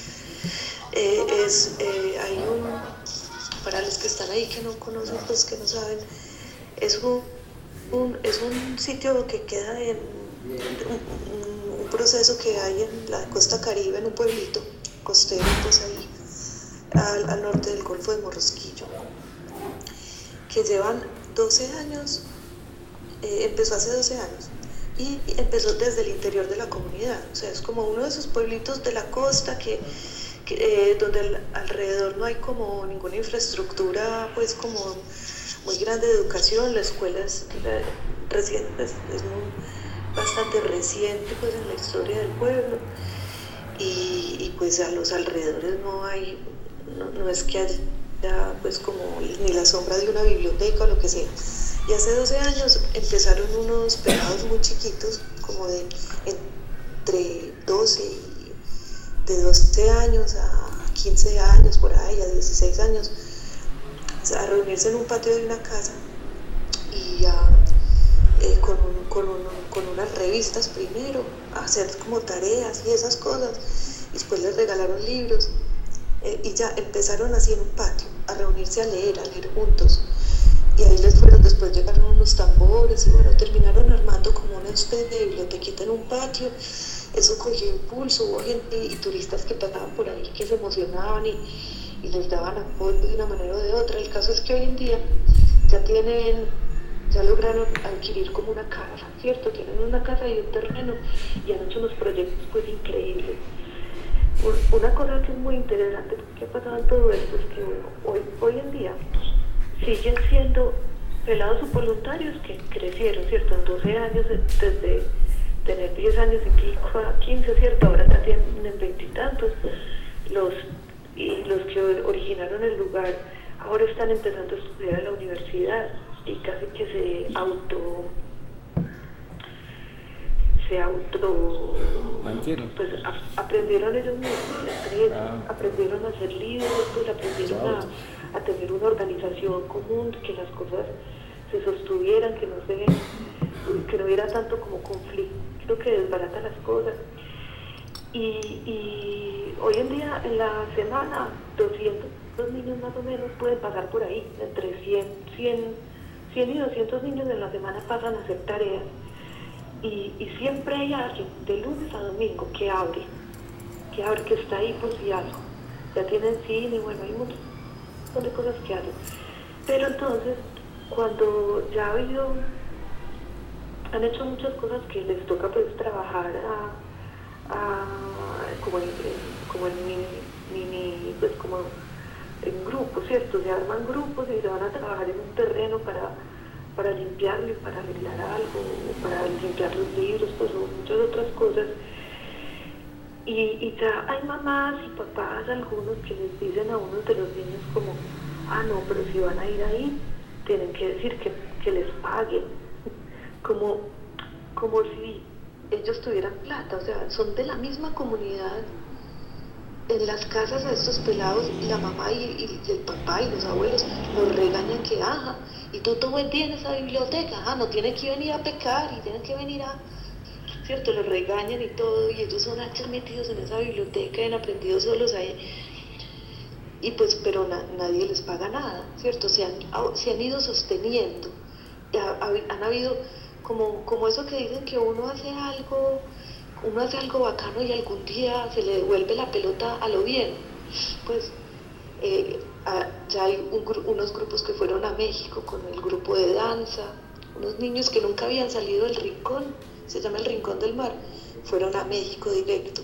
Hay para los que están ahí que no conocen, pues que no saben, es un sitio que queda en un proceso que hay en la costa Caribe, en un pueblito costero, pues ahí al norte del Golfo de Morrosquillo, que llevan 12 años, empezó hace 12 años. Y empezó desde el interior de la comunidad, o sea, es como uno de esos pueblitos de la costa que donde alrededor no hay como ninguna infraestructura pues como muy grande de educación. La escuela es bastante reciente pues en la historia del pueblo, y pues a los alrededores no es que haya pues como ni la sombra de una biblioteca o lo que sea. Y hace 12 años empezaron unos pelados muy chiquitos, como de entre 12 años a 15 años, por ahí, a 16 años, a reunirse en un patio de una casa y con unas revistas primero, a hacer como tareas y esas cosas. Y después les regalaron libros, y ya empezaron así en un patio a reunirse a leer juntos. Y ahí después llegaron unos tambores y bueno, terminaron armando como una especie de bibliotequita en un patio. Eso cogió impulso, hubo gente y turistas que pasaban por ahí que se emocionaban y les daban apoyo de una manera o de otra. El caso es que hoy en día ya lograron adquirir como una casa, ¿cierto? Tienen una casa y un terreno y han hecho unos proyectos pues increíbles. Una cosa que es muy interesante que ha pasado en todo esto es que hoy en día siguen siendo pelados voluntarios que crecieron, ¿cierto? En 12 años, desde tener 10 años y pico a 15, ¿cierto? Ahora ya tienen 20 y tantos. Los que originaron el lugar ahora están empezando a estudiar en la universidad y casi que se pues aprendieron ellos mismos, aprendieron a hacer libros, pues aprendieron a tener una organización común, que las cosas se sostuvieran, que no hubiera tanto como conflicto que desbarata las cosas. Y hoy en día, en la semana, 200 niños más o menos pueden pasar por ahí, entre 100 y 200 niños en la semana pasan a hacer tareas. Y siempre hay alguien, de lunes a domingo, que abre, que está ahí por si algo. Ya tienen cine, bueno, hay un montón de cosas que hacen. Pero entonces, cuando ya han hecho muchas cosas que les toca pues trabajar como en mini, pues como en grupos, ¿cierto? Se arman grupos y se van a trabajar en un terreno para limpiarlo y para arreglar algo, o para limpiar los libros, pues, o muchas otras cosas. Y ya hay mamás y papás, algunos, que les dicen a unos de los niños como, no, pero si van a ir ahí, tienen que decir que les paguen, como si ellos tuvieran plata, o sea, son de la misma comunidad. En las casas a estos pelados, la mamá y el papá y los abuelos los regañan que, y tú todo el día en esa biblioteca, no tienes que venir a pecar y tienes que venir ¿cierto? Los regañan y todo, y ellos son metidos en esa biblioteca y han aprendido solos ahí. Y pues, pero nadie les paga nada, ¿cierto? Se han ido sosteniendo. Han habido como eso que dicen que uno hace algo bacano y algún día se le devuelve la pelota a lo bien. Pues ya hay unos grupos que fueron a México con el grupo de danza, unos niños que nunca habían salido del rincón, se llama el Rincón del Mar, fueron a México directo.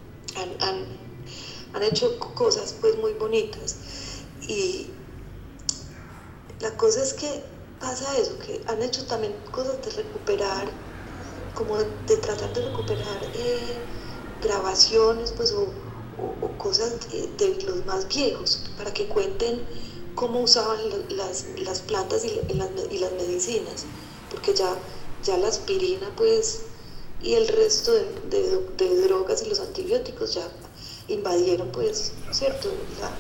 Han hecho cosas pues muy bonitas, y la cosa es que pasa eso, que han hecho también cosas de recuperar, como de tratar de recuperar grabaciones pues o cosas de los más viejos, para que cuenten cómo usaban las plantas y las medicinas, porque ya la aspirina pues y el resto de drogas y los antibióticos ya invadieron pues, ¿cierto?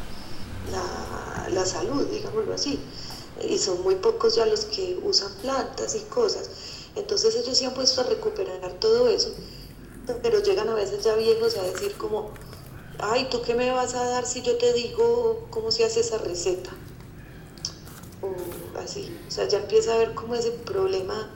La salud, digámoslo así, y son muy pocos ya los que usan plantas y cosas. Entonces ellos se han puesto a recuperar todo eso, pero llegan a veces ya viejos a decir como, ¿tú qué me vas a dar si yo te digo cómo se hace esa receta? O así, o sea, ya empieza a haber como ese problema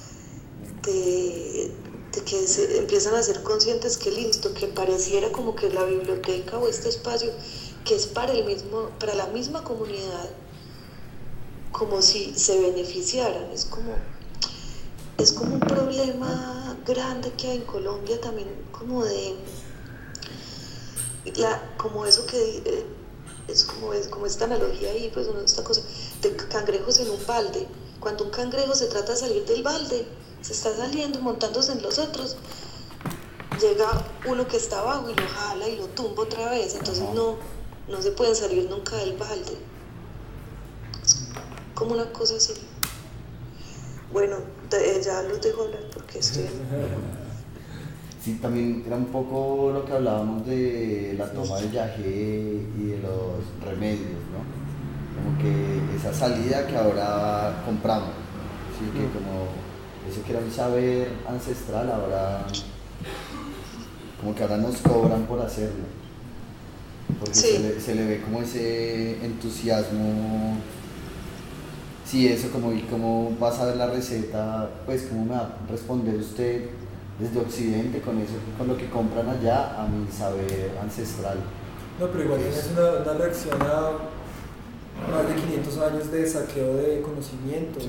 de que se empiezan a ser conscientes que listo, que pareciera como que la biblioteca o este espacio que es para la misma comunidad, como si se beneficiaran. Es como un problema grande que hay en Colombia también, como de como eso que es como esta analogía ahí, pues esta cosa de cangrejos en un balde. Cuando un cangrejo se trata de salir del balde, se está saliendo, montándose en los otros, llega uno que está abajo y lo jala y lo tumba otra vez, entonces no se pueden salir nunca del balde. Es como una cosa así. Bueno, ya los dejo hablar porque estoy... Sí, también era un poco lo que hablábamos de la toma del yagé y de los remedios, ¿no? Como que esa salida que ahora compramos, ¿sí? Que como eso que era un saber ancestral, ahora como que ahora nos cobran por hacerlo, porque sí. se le ve como ese entusiasmo. Sí, eso como, y cómo vas a ver la receta, pues cómo me va a responder usted desde Occidente con eso, con lo que compran allá, a mi saber ancestral. No, pero igual es una reacción a más de 500 años de saqueo de conocimiento.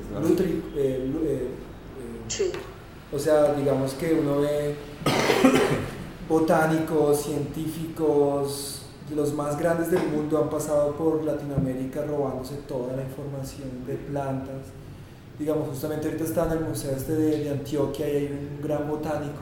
Sí. O sea, digamos que uno ve botánicos, científicos, los más grandes del mundo han pasado por Latinoamérica robándose toda la información de plantas. Digamos, justamente ahorita está en el museo de Antioquia y hay un gran botánico,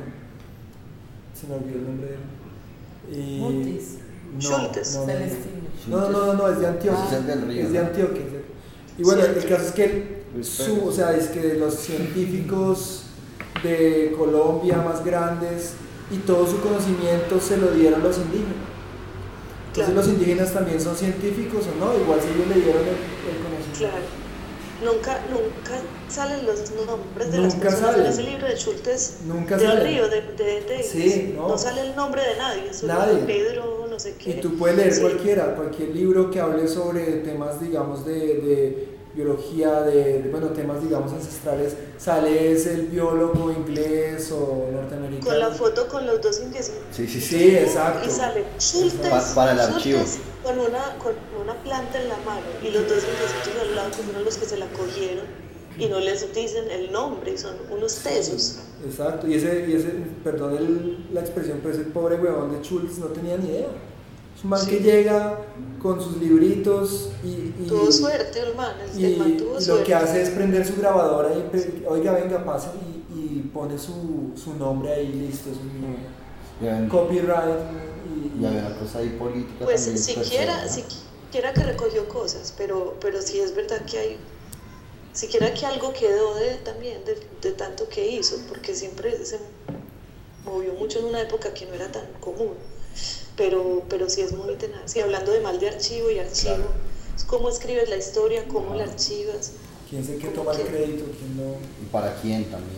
se me olvidó el nombre de él. Mutis. Schultes. No, es de Antioquia. Es de Antioquia. Y bueno, el caso es que es que los científicos de Colombia más grandes y todo su conocimiento se lo dieron los indígenas. Entonces los indígenas también son científicos o no, igual si ellos le dieron el conocimiento. Claro. Nunca salen los nombres de las personas en ese libro de Schultes, del río, sí, no sale el nombre de nadie, solo Pedro, no sé qué. Y tú puedes leer cualquier libro que hable sobre temas, digamos, de biología, temas, digamos, ancestrales, sale el biólogo inglés o norteamericano. Con la foto con los dos indígenas. Sí, exacto. Y sale Schultes, para el archivo. Con una planta en la mano y los dos indígenas al lado, que fueron los que se la cogieron y no les dicen el nombre, son unos tesos. Exacto, y ese perdón la expresión, pero ese pobre huevón de Schultes no tenía ni idea. Es un man que llega con sus libritos y tuvo suerte, el man tuvo y suerte. Lo que hace es prender su grabadora y oiga, venga, pasa y pone su nombre ahí, listo, es un copyright. Y había una cosa ahí política pues también. Siquiera que recogió cosas, pero sí es verdad que hay, siquiera que algo quedó de tanto que hizo, porque siempre se movió mucho en una época que no era tan común, pero sí es muy tenaz. Y hablando de mal de archivo y archivo, claro. Cómo escribes la historia, cómo la archivas. ¿Quién se quiere tomar el crédito? ¿Quién no? Y para quién también.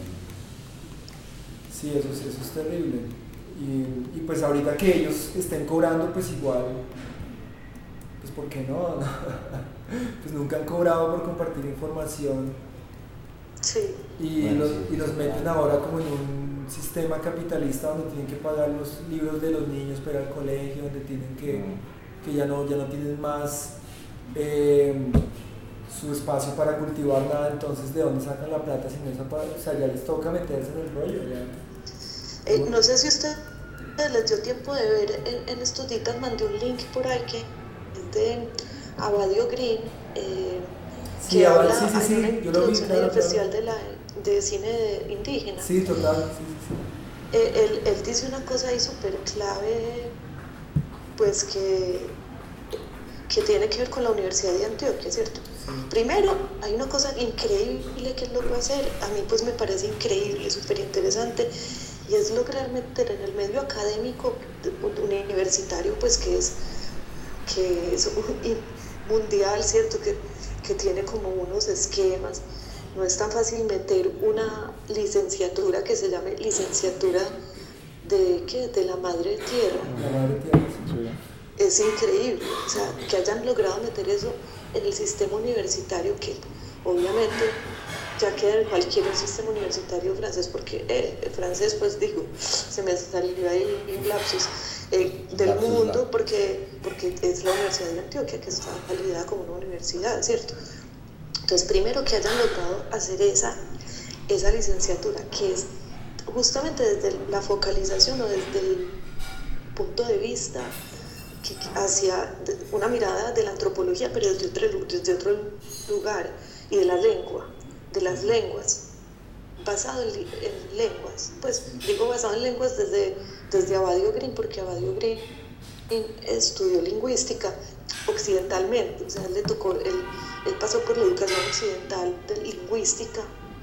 Sí, eso es terrible. Y pues ahorita que ellos estén cobrando, pues igual, pues ¿por qué no? Pues nunca han cobrado por compartir información. Sí. Y los meten ahora como en un sistema capitalista donde tienen que pagar los libros de los niños para ir al colegio, donde tienen que ya no tienen más su espacio para cultivar nada, entonces ¿de dónde sacan la plata si no es o sea, ya les toca meterse en el rollo ya. No sé si usted les dio tiempo de ver, en estos días mandé un link por ahí que es de Abadio Green, que habla de yo lo vi, en el Festival de Cine Indígena. Sí, total, sí. Él dice una cosa ahí súper clave, pues que tiene que ver con la Universidad de Antioquia, ¿cierto? Sí. Primero, hay una cosa increíble que él logró hacer, a mí pues me parece increíble, súper interesante, y es lograr meter en el medio académico universitario, pues que es mundial, ¿cierto? Que tiene como unos esquemas. No es tan fácil meter una licenciatura que se llame licenciatura de la madre tierra. La madre tierra, sí. Es increíble, o sea, que hayan logrado meter eso en el sistema universitario, que obviamente ya queda en cualquier sistema universitario francés, porque el francés, pues digo, se me salió ahí un lapsus del mundo, porque es la Universidad de Antioquia, que está validada como una universidad, ¿cierto? Entonces, primero que hayan logrado hacer esa licenciatura, que es justamente desde la focalización o desde punto de vista hacia una mirada de la antropología, pero desde otro lugar, y de la lengua, de las lenguas, basado en lenguas. Pues digo basado en lenguas desde Abadio Green, porque Abadio Green estudió lingüística occidentalmente, o sea, él pasó por la educación occidental de lingüística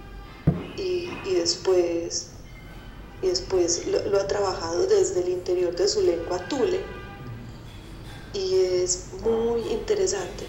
y después lo ha trabajado desde el interior de su lengua tule, y es muy interesante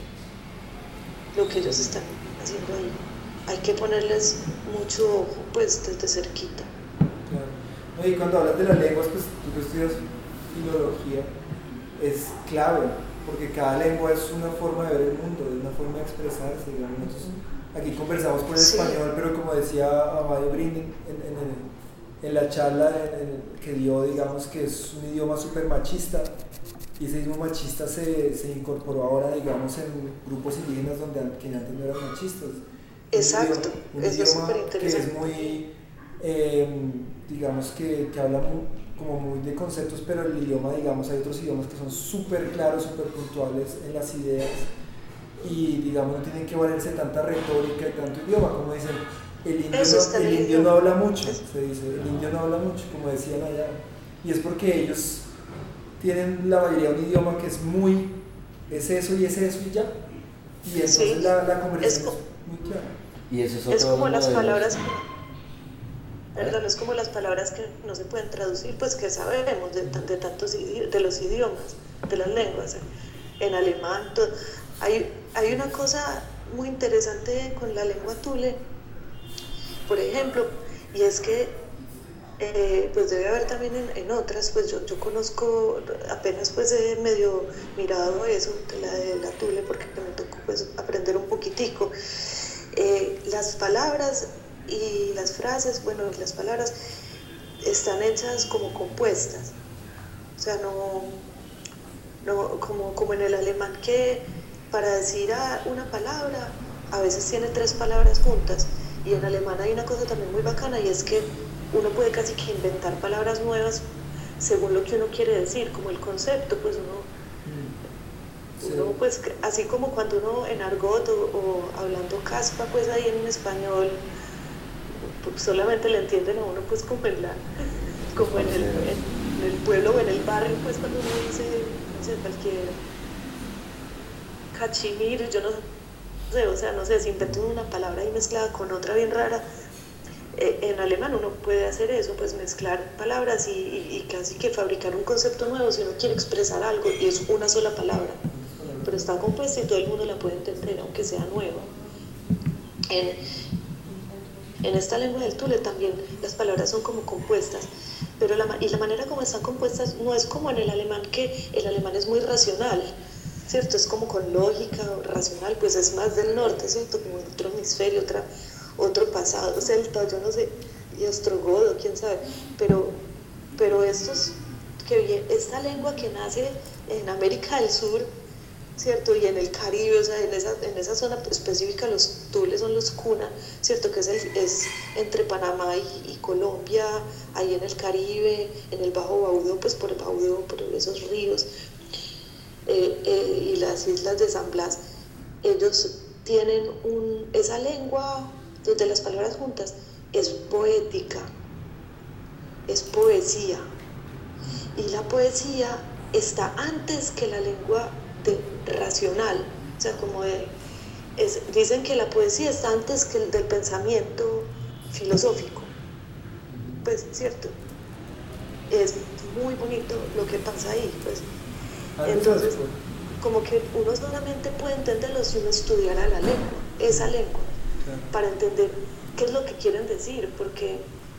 lo que ellos están haciendo ahí. Hay que ponerles mucho ojo, pues, desde cerquita. Claro. Y cuando hablas de las lenguas, pues tú que estudias filología, es clave, porque cada lengua es una forma de ver el mundo, es una forma de expresarse, digamos. Nosotros aquí conversamos por el español, pero como decía Abadio Green en la charla que dio, digamos que es un idioma súper machista, y ese mismo machista se incorporó ahora, digamos, en grupos indígenas que antes no eran machistas. Exacto, eso es súper interesante. Que es muy, digamos que habla como muy de conceptos, pero el idioma, digamos, hay otros idiomas que son súper claros, súper puntuales en las ideas, y digamos no tienen que valerse tanta retórica y tanto idioma, como dicen, el indio no habla mucho, se dice, el indio no habla mucho, como decían allá, y es porque ellos tienen la mayoría de un idioma que es eso y ya, y entonces sí, la conversación es muy clara. Y eso es como las palabras, perdón, es como las palabras que no se pueden traducir, pues que sabemos de los idiomas, de las lenguas, en alemán, todo. Hay una cosa muy interesante con la lengua tule, por ejemplo, y es que pues debe haber también en otras, pues yo conozco, apenas pues he medio mirado eso de la tule, porque me tocó pues aprender un poquitico. Las palabras y las frases, bueno, las palabras están hechas como compuestas, o sea, no como en el alemán, que para decir una palabra a veces tiene 3 palabras juntas, y en alemán hay una cosa también muy bacana, y es que uno puede casi que inventar palabras nuevas según lo que uno quiere decir, como el concepto, pues uno pues así como cuando uno en argot o hablando caspa, pues ahí en español pues solamente le entienden a uno pues como en el pueblo o en el barrio, pues cuando uno dice, no sé, cualquier cachimir, yo no sé, o sea, no sé, si invento una palabra ahí mezclada con otra bien rara. En alemán uno puede hacer eso, pues mezclar palabras y casi que fabricar un concepto nuevo si uno quiere expresar algo, y es una sola palabra, pero está compuesta y todo el mundo la puede entender, aunque sea nueva. En esta lengua del tule también las palabras son como compuestas, pero la manera como están compuestas no es como en el alemán, que el alemán es muy racional, ¿cierto? Es como con lógica o racional, pues es más del norte, ¿cierto? Como otro hemisferio, otro pasado celta, yo no sé, y ostrogodo, quién sabe, pero esta lengua que nace en América del Sur, ¿cierto? Y en el Caribe, o sea, en esa zona específica, los tules son los cuna, ¿cierto? Que es entre Panamá y Colombia, ahí en el Caribe, en el Bajo Baudó, pues por el Baudó, por esos ríos, y las islas de San Blas. Ellos tienen esa lengua donde las palabras juntas es poética, es poesía, y la poesía está antes que la lengua racional, o sea, dicen que la poesía está antes que del pensamiento filosófico, pues, ¿cierto? Es muy bonito lo que pasa ahí, pues. Entonces, como que uno solamente puede entenderlo si uno estudiara la lengua, esa lengua, para entender qué es lo que quieren decir, porque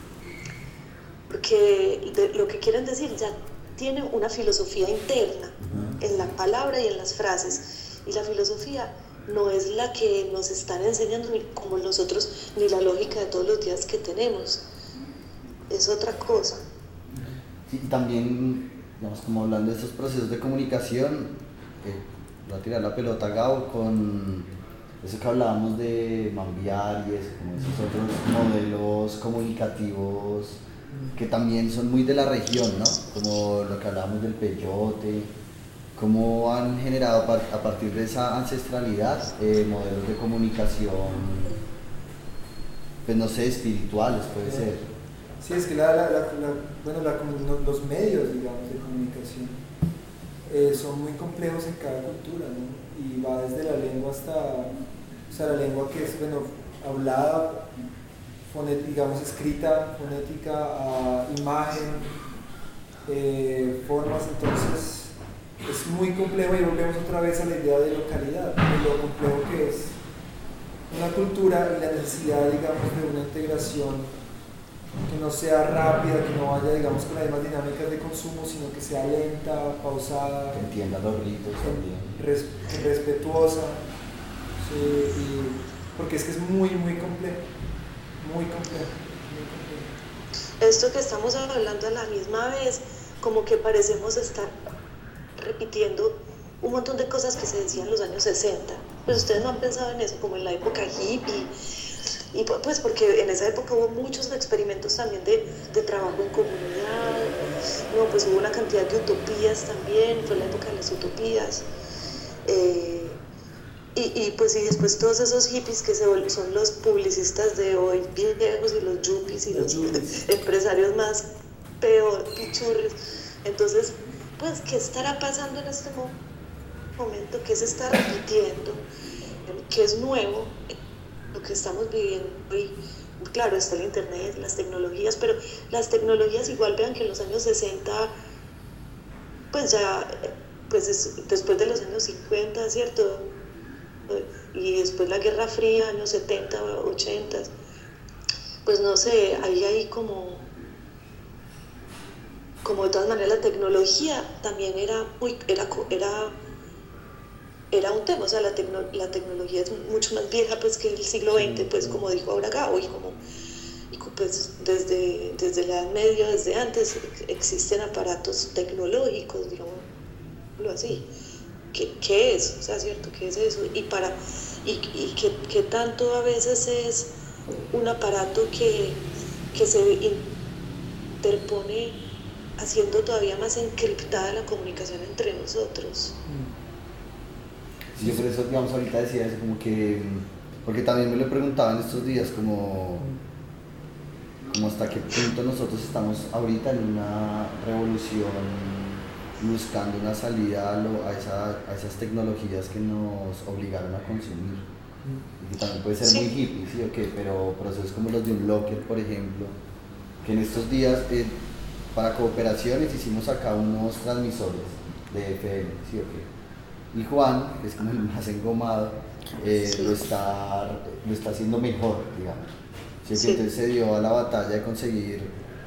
lo que quieren decir ya tiene una filosofía interna en la palabra y en las frases, y la filosofía no es la que nos están enseñando ni como nosotros, ni la lógica de todos los días que tenemos, es otra cosa. Sí, también, digamos, como hablando de estos procesos de comunicación, voy a tirar la pelota a Gabo con eso que hablábamos de Mambiar y eso, como esos otros modelos comunicativos que también son muy de la región, ¿no? Como lo que hablábamos del peyote, cómo han generado a partir de esa ancestralidad modelos de comunicación, pues no sé, espirituales puede ser. Sí, es que los medios, digamos, de comunicación son muy complejos en cada cultura, ¿no? Y va desde la lengua hasta, o sea, la lengua que es, bueno, hablada, digamos, escrita, fonética, imagen, formas, entonces es muy complejo y volvemos otra vez a la idea de localidad, de lo complejo que es una cultura y la necesidad, digamos, de una integración que no sea rápida, que no vaya, digamos, con las mismas dinámicas de consumo, sino que sea lenta, pausada, que entienda los ritos también, respetuosa, sí, porque es que es muy complejo, muy complejo. Esto que estamos hablando a la misma vez, como que parecemos estar repitiendo un montón de cosas que se decían en los años 60. Pues ustedes no han pensado en eso, como en la época hippie, y pues porque en esa época hubo muchos experimentos también de trabajo en comunidad, no, pues hubo una cantidad de utopías también, fue la época de las utopías, y después todos esos hippies que son los publicistas de hoy, bien viejos, y los yuppies y los empresarios más peor, pichurres. Entonces, pues, ¿qué estará pasando en este momento? ¿Qué se está repitiendo? ¿Qué es nuevo? Lo que estamos viviendo hoy, claro, está el internet, las tecnologías, pero las tecnologías igual, vean que en los años 60, pues ya, después de los años 50, ¿cierto? Y después la Guerra Fría, años 70, 80, pues no sé, ahí como de todas maneras la tecnología también era un tema, o sea, la tecnología es mucho más vieja pues que el siglo XX, pues como dijo ahora Gabo, y pues desde la Edad Media, desde antes, existen aparatos tecnológicos, digámoslo así. ¿Qué es? O sea, ¿cierto? ¿Qué es eso? Y qué tanto a veces es un aparato que se interpone haciendo todavía más encriptada la comunicación entre nosotros. Sí, yo por eso, digamos, ahorita decía eso, como que, porque también me lo preguntaban estos días, como hasta qué punto nosotros estamos ahorita en una revolución buscando una salida a esas tecnologías que nos obligaron a consumir. Y que también puede ser muy hippie, ¿sí o qué? Pero procesos como los de un Locker, por ejemplo, que en estos días para cooperaciones hicimos acá unos transmisores de FM, ¿sí o qué? Y Juan, que es como el más engomado, lo está haciendo mejor, digamos. ¿Sí? Entonces se dio a la batalla de conseguir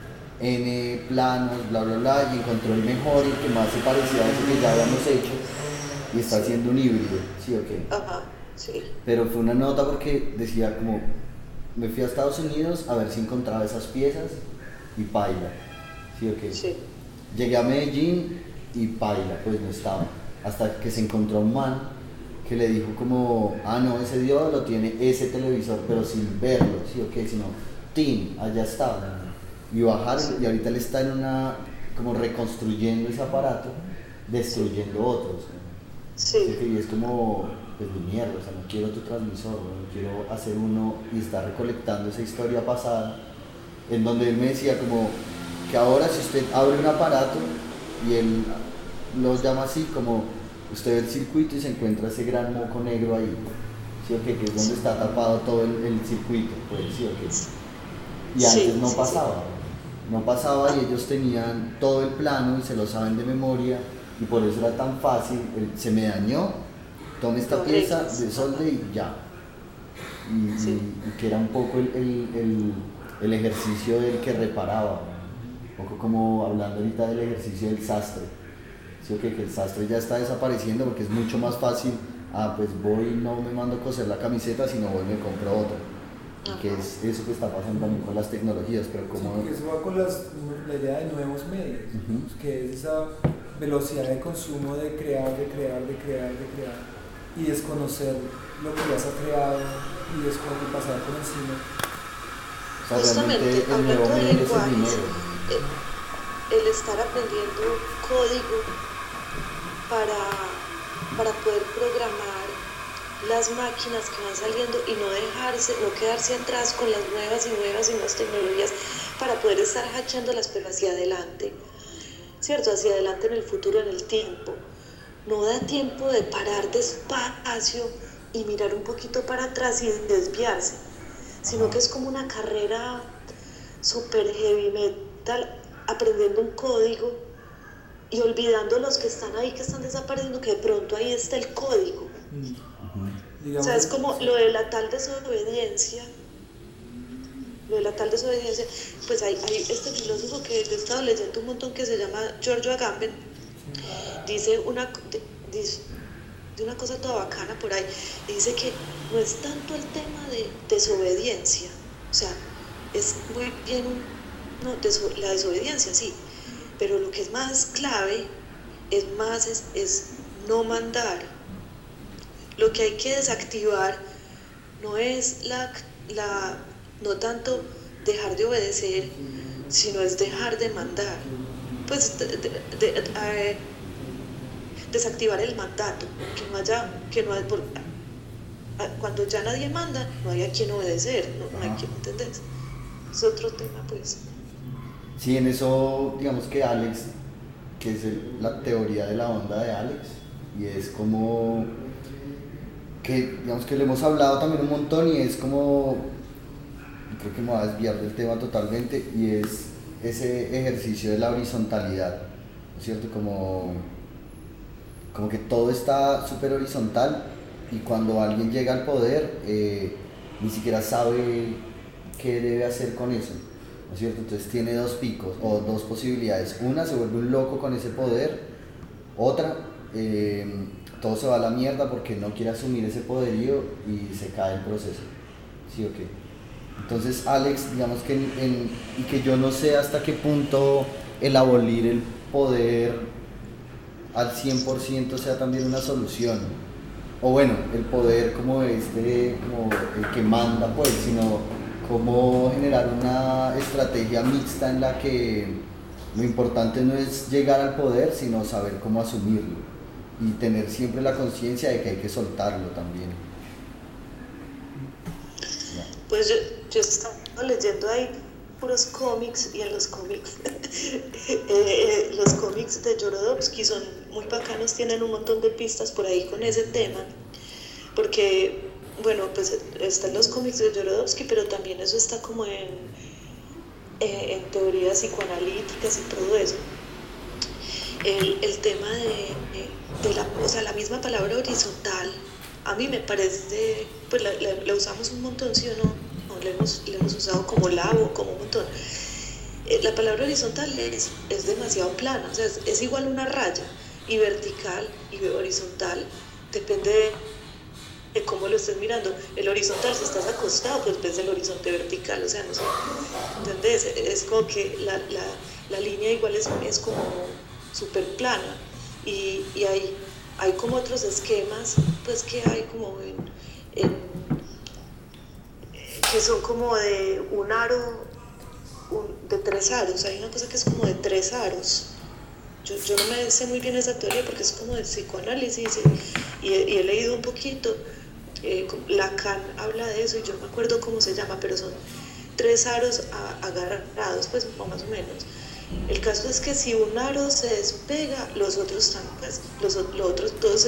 N planos, bla bla bla, y encontró el mejor y que más se parecía a eso que ya habíamos hecho, y está haciendo un híbrido, ¿sí o qué? Ajá, sí. Pero fue una nota porque decía como, me fui a Estados Unidos a ver si encontraba esas piezas y paila, ¿sí o qué? Sí. Llegué a Medellín y paila, pues no estaba, hasta que se encontró un man que le dijo como, no, ese diodo lo tiene ese televisor, pero sin verlo, ¿sí o qué? Sino, allá estaba. Y bajaron, y ahorita él está en como reconstruyendo ese aparato, destruyendo otros. Sí. Y es como, pues de mierda, o sea, no quiero tu transmisor, no quiero hacer uno y estar recolectando esa historia pasada, en donde él me decía como que ahora si usted abre un aparato y él lo llama así, como usted ve el circuito y se encuentra ese gran moco negro ahí, ¿sí o qué? Que es donde está tapado todo el circuito, pues, ¿sí o qué? Y antes no pasaba. No pasaba y ellos tenían todo el plano y se lo saben de memoria y por eso era tan fácil, se me dañó, tome esta pieza, desolde y ya. Y que era un poco el ejercicio del que reparaba, un poco como hablando ahorita del ejercicio del sastre, ¿sí o qué? Que el sastre ya está desapareciendo porque es mucho más fácil, pues voy, no me mando a coser la camiseta, sino voy y me compro otra. Que es eso que está pasando también con las tecnologías, pero como... Sí, eso va con la idea de nuevos medios, que es esa velocidad de consumo de crear y desconocer lo que ya se ha creado y pasar por encima. Justamente, el nuevo hablando de medio es el lenguajes, dinero. el estar aprendiendo código para poder programar las máquinas que van saliendo y no quedarse atrás con las nuevas tecnologías para poder estar hackeándolas, pero hacia adelante, ¿cierto? Hacia adelante en el futuro, en el tiempo. No da tiempo de parar despacio y mirar un poquito para atrás y desviarse, sino que es como una carrera super heavy metal, aprendiendo un código y olvidando los que están ahí, que están desapareciendo, que de pronto ahí está el código. O sea, es como lo de la tal desobediencia. Pues hay este filósofo que yo he estado leyendo un montón que se llama Giorgio Agamben, dice una cosa toda bacana por ahí, y dice que no es tanto el tema de desobediencia, o sea, es muy bien la desobediencia, sí, pero lo que es más clave es no mandar. Lo que hay que desactivar no es no tanto dejar de obedecer, sino es dejar de mandar. Pues desactivar el mandato, cuando ya nadie manda, no hay a quien obedecer, no hay quien, ¿entendés? Es otro tema, pues. Sí, en eso, digamos que Alex, que es la teoría de la onda de Alex, y es como que, digamos que le hemos hablado también un montón, y es como, creo que me voy a desviar del tema totalmente, y es ese ejercicio de la horizontalidad, ¿no es cierto? Como que todo está súper horizontal, y cuando alguien llega al poder, ni siquiera sabe qué debe hacer con eso, ¿no es cierto? Entonces tiene dos picos o dos posibilidades. Una, se vuelve un loco con ese poder. Otra, todo se va a la mierda porque no quiere asumir ese poderío y se cae el proceso. ¿Sí o qué? Entonces, Alex, digamos que y que yo no sé hasta qué punto el abolir el poder al 100% sea también una solución. O bueno, el poder como el que manda, pues, sino cómo generar una estrategia mixta en la que lo importante no es llegar al poder, sino saber cómo asumirlo y tener siempre la conciencia de que hay que soltarlo también. Pues yo estaba leyendo ahí puros cómics, y en los cómics los cómics de Jodorowsky son muy bacanos, tienen un montón de pistas por ahí con ese tema, porque bueno, pues están los cómics de Jodorowsky, pero también eso está como en teorías psicoanalíticas y todo eso. El tema de la misma palabra horizontal, a mí me parece, pues la usamos un montón, ¿sí o no? La hemos usado como labo, como un montón. La palabra horizontal es demasiado plana, o sea, es igual a una raya, y vertical y horizontal depende de cómo lo estés mirando. El horizontal, si estás acostado, pues ves el horizonte vertical, o sea, no sé, ¿entendés? Es como que la línea igual es como súper plana, y hay como otros esquemas, pues que hay como que son como de un aro, de 3 aros. Hay una cosa que es como de 3 aros. Yo no me sé muy bien esa teoría porque es como de psicoanálisis, y he leído un poquito. Lacan habla de eso y yo no me acuerdo cómo se llama, pero son 3 aros agarrados, pues más o menos. El caso es que si un aro se despega, los otros todos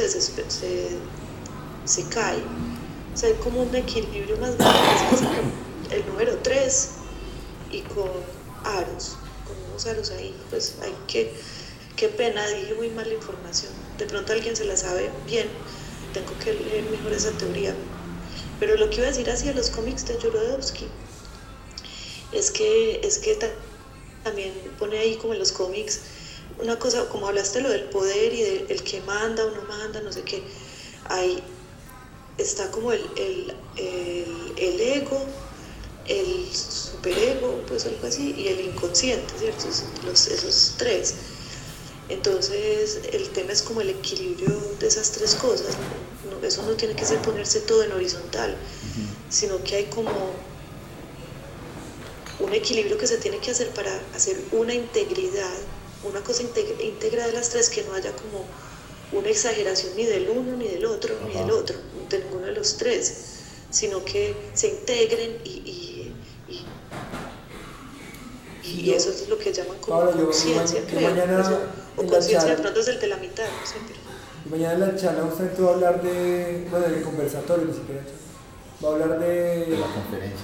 se caen. O sea, hay como un equilibrio más grande, el número 3, y con unos aros ahí, pues qué pena, dije muy mal la información, de pronto alguien se la sabe bien, tengo que leer mejor esa teoría. Pero lo que iba a decir hacia los cómics de Jodorowsky es que también pone ahí como en los cómics una cosa, como hablaste lo del poder y del que manda o no manda, no sé qué, ahí está como el ego, el superego, pues algo así, y el inconsciente, ¿cierto? Esos 3. Entonces el tema es como el equilibrio de esas 3 cosas, ¿no? Eso no tiene que ser ponerse todo en horizontal, sino que hay como un equilibrio que se tiene que hacer para hacer una integridad, una cosa íntegra de las tres, que no haya como una exageración ni del uno, ni del otro, ni del otro, de ninguno de los tres, sino que se integren y eso es lo que llaman como conciencia, creo. O conciencia de pronto es el de la mitad, no sé, pero... Y mañana en la charla justamente va a hablar del conversatorio, ni siquiera va a hablar de la conferencia.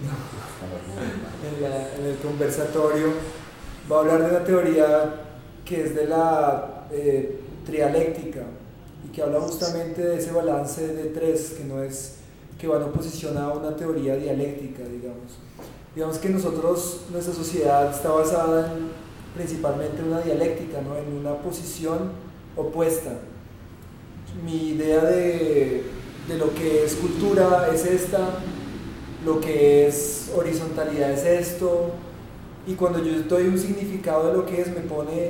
En el conversatorio va a hablar de una teoría que es de la trialéctica y que habla justamente de ese balance de tres que va en oposición a una teoría dialéctica, digamos que nuestra sociedad está basada principalmente en una dialéctica, ¿no? En una posición opuesta. Mi idea de lo que es cultura es esta, lo que es horizontalidad es esto, y cuando yo doy un significado de lo que es, me pone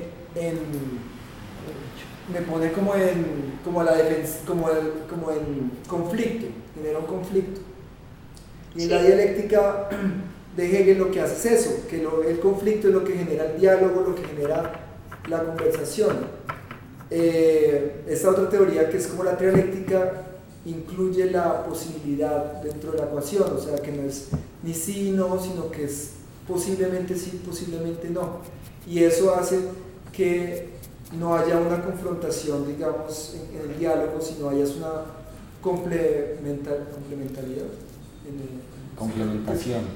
como en conflicto, genera un conflicto. Y en la dialéctica de Hegel lo que hace es eso, que el conflicto es lo que genera el diálogo, lo que genera la conversación. Esta otra teoría, que es como la trialéctica, incluye la posibilidad dentro de la ecuación, o sea que no es ni sí, no, sino que es posiblemente sí, posiblemente no, y eso hace que no haya una confrontación, digamos, en el diálogo, sino haya una complementariedad. Complementación.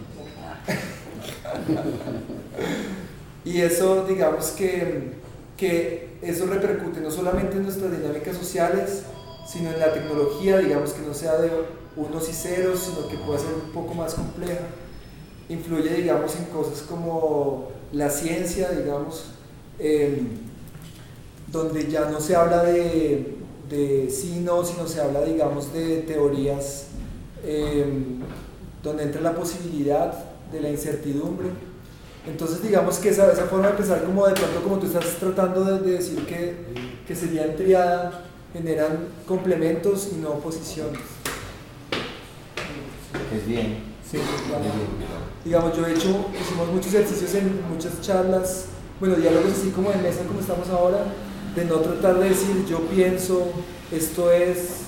Y eso, digamos que eso repercute no solamente en nuestras dinámicas sociales, sino en la tecnología, digamos, que no sea de unos y ceros, sino que pueda ser un poco más compleja. Influye, digamos, en cosas como la ciencia, digamos, donde ya no se habla de sí, no, sino se habla, digamos, de teorías donde entra la posibilidad de la incertidumbre. Entonces, digamos que esa forma de pensar, como de pronto, como tú estás tratando de decir que sería en triada, generan complementos y no oposiciones. Es bien. Sí, claro. Digamos, hicimos muchos ejercicios en muchas charlas, bueno, diálogos así como en mesa, como estamos ahora, de no tratar de decir yo pienso, esto es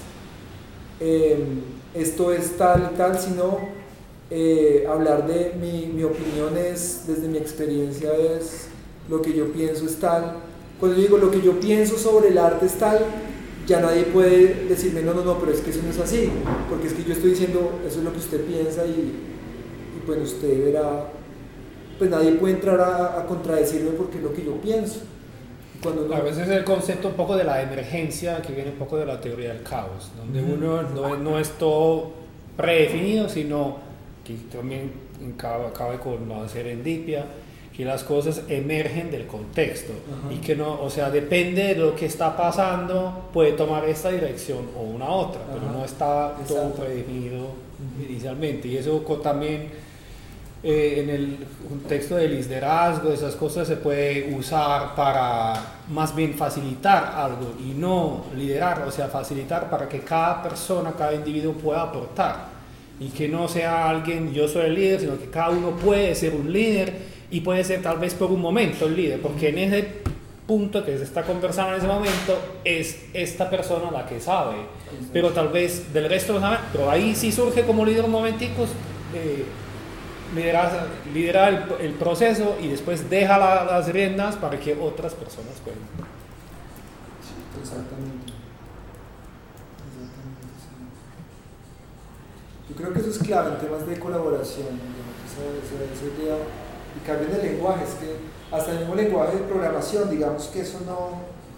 tal y tal, sino hablar de mi opinión es, desde mi experiencia es, lo que yo pienso es tal. Cuando yo digo lo que yo pienso sobre el arte es tal, ya nadie puede decirme no, pero es que eso no es así, porque es que yo estoy diciendo eso es lo que usted piensa y pues usted verá, pues nadie puede entrar a contradecirme porque es lo que yo pienso. A veces el concepto un poco de la emergencia que viene un poco de la teoría del caos, donde uno no es todo predefinido, sino que también cabe con la serendipia, que las cosas emergen del contexto. Y que no, o sea, depende de lo que está pasando, puede tomar esta dirección o una otra, pero no está todo predefinido inicialmente. Y eso también en el contexto del liderazgo, esas cosas se puede usar para más bien facilitar algo y no liderar, o sea, facilitar para que cada persona, cada individuo pueda aportar y que no sea alguien, yo soy el líder, sino que cada uno puede ser un líder y puede ser tal vez por un momento el líder, porque en ese punto que se está conversando en ese momento es esta persona la que sabe, pero tal vez del resto no sabe, pero ahí sí surge como líder momenticos, liderar el proceso y después deja las riendas para que otras personas puedan. Sí, exactamente. Yo creo que eso es clave en temas de colaboración, esa idea, y cambio en el lenguaje, es que hasta el mismo lenguaje de programación, digamos que eso no...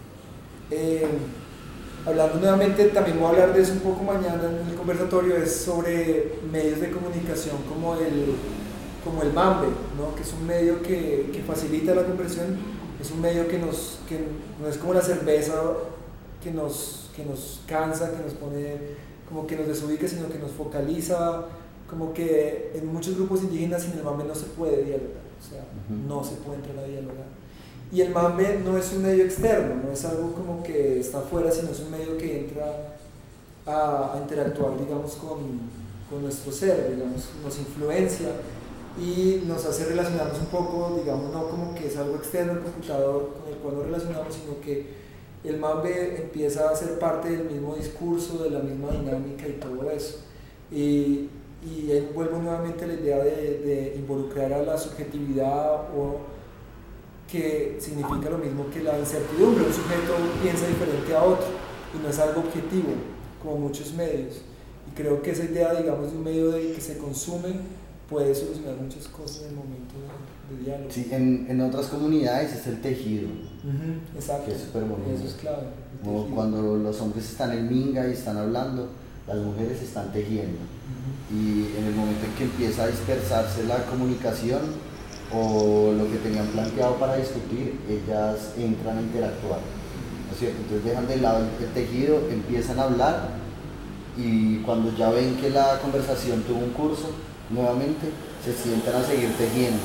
hablando nuevamente, también voy a hablar de eso un poco mañana en el conversatorio, es sobre medios de comunicación como el MAMBE, ¿no? Que es un medio que facilita la conversión, es un medio que no es como la cerveza que nos cansa, que nos pone, como que nos desubica, sino que nos focaliza, como que en muchos grupos indígenas en el MAMBE no se puede dialogar, o sea, no se puede entrar a dialogar. Y el MAMBE no es un medio externo, no es algo como que está afuera, sino es un medio que entra a interactuar, digamos, con nuestro ser, digamos, nos influencia. y nos hace relacionarnos un poco, digamos, no como que es algo externo al computador con el cual nos relacionamos, sino que el Mambe empieza a ser parte del mismo discurso, de la misma dinámica y todo eso. Y ahí vuelvo nuevamente a la idea de involucrar a la subjetividad, o que significa lo mismo que la incertidumbre. Un sujeto piensa diferente a otro y no es algo objetivo, como muchos medios. Y creo que esa idea, digamos, de un medio que se consume puede solucionar muchas cosas en el momento de diálogo. Sí, en otras comunidades es el tejido. Exacto. Que es súper bonito. Eso es clave. Como cuando los hombres están en minga y están hablando, las mujeres están tejiendo. Y en el momento en que empieza a dispersarse la comunicación o lo que tenían planteado para discutir, ellas entran a interactuar, ¿no es cierto? Entonces dejan de lado el tejido, empiezan a hablar, y cuando ya ven que la conversación tuvo un curso, nuevamente se sientan a seguir tejiendo.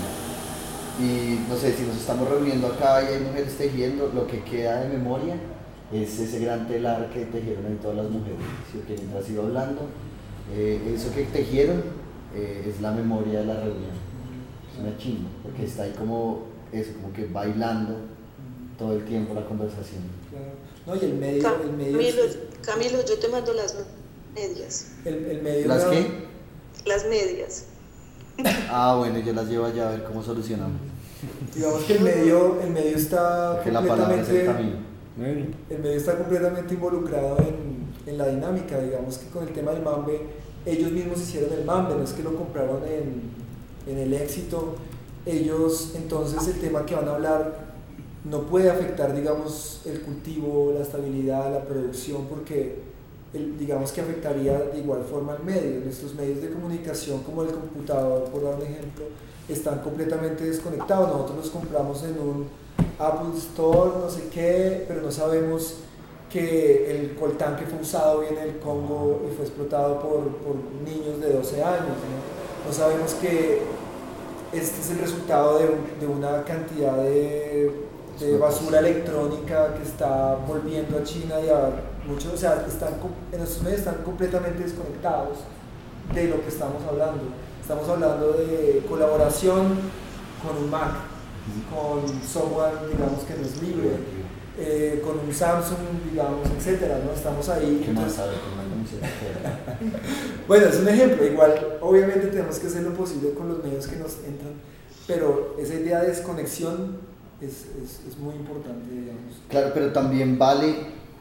Y no sé, si nos estamos reuniendo acá y hay mujeres tejiendo, lo que queda de memoria es ese gran telar que tejieron ahí todas las mujeres, ¿sí? Que mientras iba hablando, eso que tejieron es la memoria de la reunión. Es una chimba, porque está ahí como eso, como que bailando todo el tiempo la conversación. Claro. No, y el medio Camilo, yo te mando las medias. El medio ¿Las qué? Las medias. Ah, bueno, yo las llevo allá a ver cómo solucionamos. Digamos que el medio está Porque la palabra es el camino. El medio está completamente involucrado en la dinámica. Digamos que con el tema del Mambe, ellos mismos hicieron el Mambe, no es que lo compraron en el éxito. Ellos, entonces, el tema que van a hablar no puede afectar, digamos, el cultivo, la estabilidad, la producción, porque digamos que afectaría de igual forma al medio. Nuestros medios de comunicación, como el computador, por dar un ejemplo, están completamente desconectados. Nosotros los compramos en un Apple Store, no sé qué, pero no sabemos que el coltán que fue usado viene del Congo y fue explotado por niños de 12 años, ¿no? No sabemos que este es el resultado de una cantidad de basura electrónica que está volviendo a China y a muchos, o sea, en nuestros medios están completamente desconectados de lo que estamos hablando. Estamos hablando de colaboración con un Mac, con software, digamos, que no es libre, con un Samsung, digamos, etcétera, ¿no? Estamos ahí. ¿Qué más sabe? ¿Qué más? Bueno, es un ejemplo. Igual, obviamente tenemos que hacer lo posible con los medios que nos entran, pero esa idea de desconexión es muy importante, digamos. Claro, pero también vale,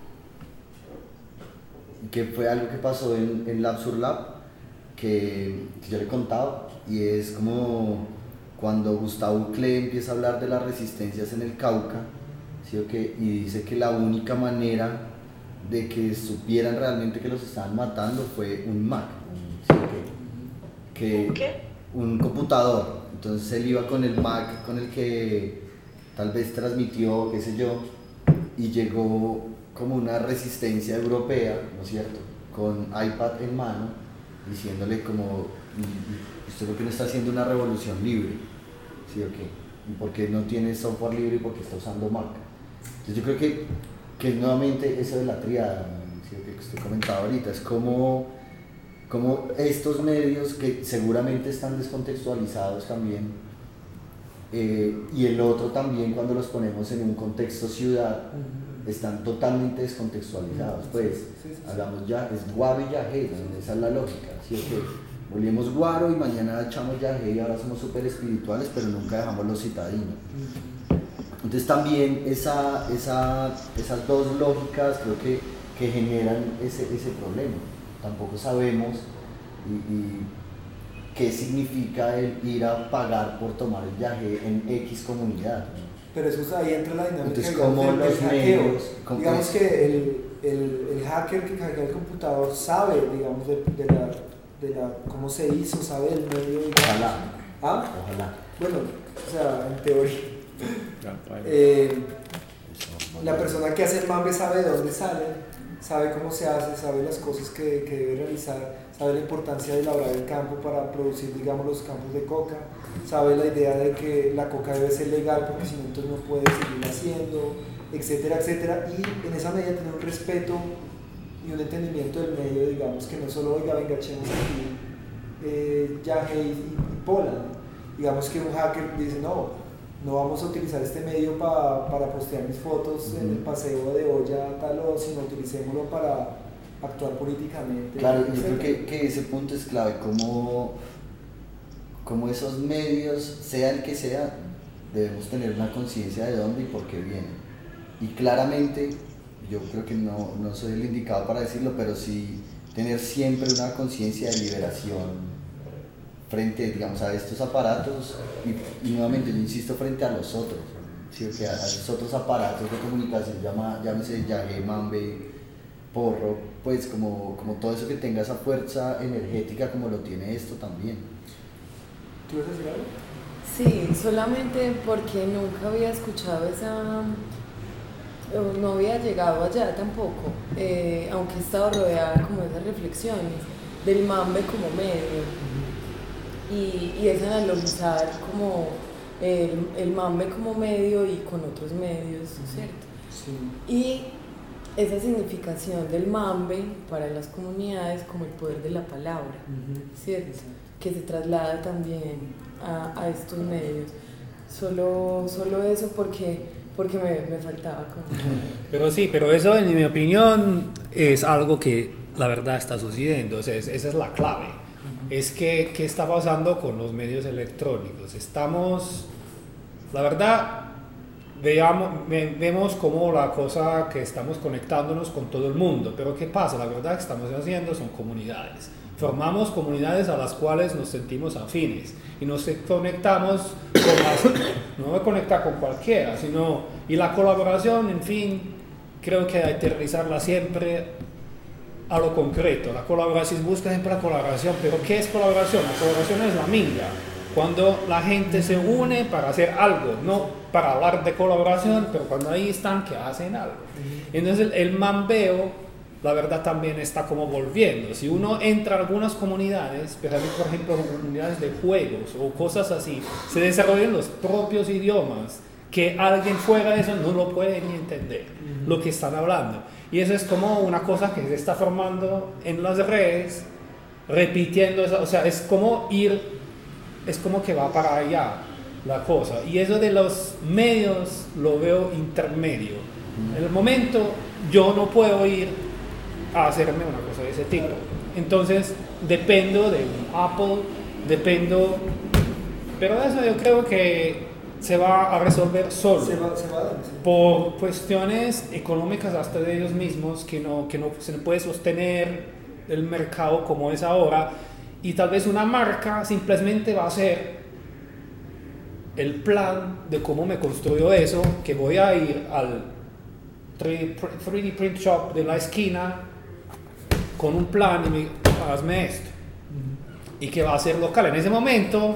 que fue algo que pasó en Lab sur Lab, que yo le he contado, y es como cuando Gustavo Klee empieza a hablar de las resistencias en el Cauca, ¿sí o qué? Y dice que la única manera de que supieran realmente que los estaban matando fue un Mac, ¿sí o qué? Un computador. Entonces él iba con el Mac con el que tal vez transmitió, qué sé yo, y llegó como una resistencia europea, ¿no es cierto?, con iPad en mano, diciéndole como, usted lo que no está haciendo una revolución libre, ¿sí o qué? ¿Y por qué no tiene software libre y por qué está usando Mac? Entonces yo creo que nuevamente eso de la triada, ¿sí o qué? Que usted comentaba ahorita, es como estos medios que seguramente están descontextualizados también, y el otro también, cuando los ponemos en un contexto ciudad, están totalmente descontextualizados. Pues hagamos ya, es guaro y yajé, esa es la lógica, ¿sí? Que volvemos guaro y mañana echamos yajé y ahora somos súper espirituales, pero nunca dejamos los citadinos. Entonces también esas dos lógicas creo que generan ese problema. Tampoco sabemos qué significa el ir a pagar por tomar el viaje en X comunidad. Pero eso ahí entra la dinámica. Entonces, como los hackeo. Medios, digamos que el hacker que hackea el computador sabe, digamos, de la cómo se hizo, sabe el medio. Ojalá. ¿Ah? Ojalá. Bueno, o sea, en teoría. La persona que hace el Mambe sabe de dónde sale, sabe cómo se hace, sabe las cosas que debe realizar, sabe la importancia de labrar el campo para producir, digamos, los campos de coca, sabe la idea de que la coca debe ser legal porque si no entonces no puede seguir haciendo, etcétera, etcétera, y en esa medida tener un respeto y un entendimiento del medio, digamos, que no solo, oiga, venga, echemos aquí yaje y pola, digamos que un hacker dice no vamos a utilizar este medio para postear mis fotos en el paseo de olla tal o sino utilicémoslo para actuar políticamente. Claro, yo creo que ese punto es clave, como esos medios, sea el que sea, debemos tener una conciencia de dónde y por qué vienen. Y claramente, yo creo que no soy el indicado para decirlo, pero sí tener siempre una conciencia de liberación frente, digamos, a estos aparatos y nuevamente, yo insisto, frente a los otros, ¿sí? O sea, a los otros aparatos de comunicación, llámese Yagé, Mambe, Porro, pues como todo eso que tenga esa fuerza energética como lo tiene esto también. ¿Tú vas a decir algo? Sí, solamente porque nunca había escuchado no había llegado allá tampoco, aunque he estado rodeada como de esas reflexiones del Mambe como medio y es analogizar como el Mambe como medio y con otros medios, ¿cierto? Sí. Y esa significación del Mambe para las comunidades como el poder de la palabra, ¿cierto? Que se traslada también a estos medios. Solo eso porque me faltaba como... Pero eso en mi opinión es algo que la verdad está sucediendo, o sea, esa es la clave. Es que ¿qué está pasando con los medios electrónicos? La verdad, vemos como la cosa que estamos conectándonos con todo el mundo, pero ¿qué pasa? La verdad que estamos haciendo son comunidades. Formamos comunidades a las cuales nos sentimos afines y nos conectamos no me conecta con cualquiera, y la colaboración, en fin, creo que hay que aterrizarla siempre a lo concreto. La colaboración, busca siempre la colaboración, pero ¿qué es colaboración? La colaboración es la minga, cuando la gente se une para hacer algo, no para hablar de colaboración, pero cuando ahí están que hacen algo. Entonces el mambeo, la verdad, también está como volviendo. Si uno entra a algunas comunidades, por ejemplo comunidades de juegos o cosas así, se desarrollan los propios idiomas que alguien fuera de eso no lo puede ni entender lo que están hablando. Y eso es como una cosa que se está formando en las redes, repitiendo eso, o sea, es como que va para allá la cosa. Y eso de los medios lo veo intermedio. En el momento yo no puedo ir a hacerme una cosa de ese tipo. Entonces dependo de un Apple, pero eso yo creo que se va a resolver solo. Se va a dar, sí. Por cuestiones económicas hasta de ellos mismos, que no se puede sostener el mercado como es ahora, y tal vez una marca simplemente va a hacer el plan de cómo me construyo eso, que voy a ir al 3D print shop de la esquina con un plan y hazme esto, y que va a ser local. En ese momento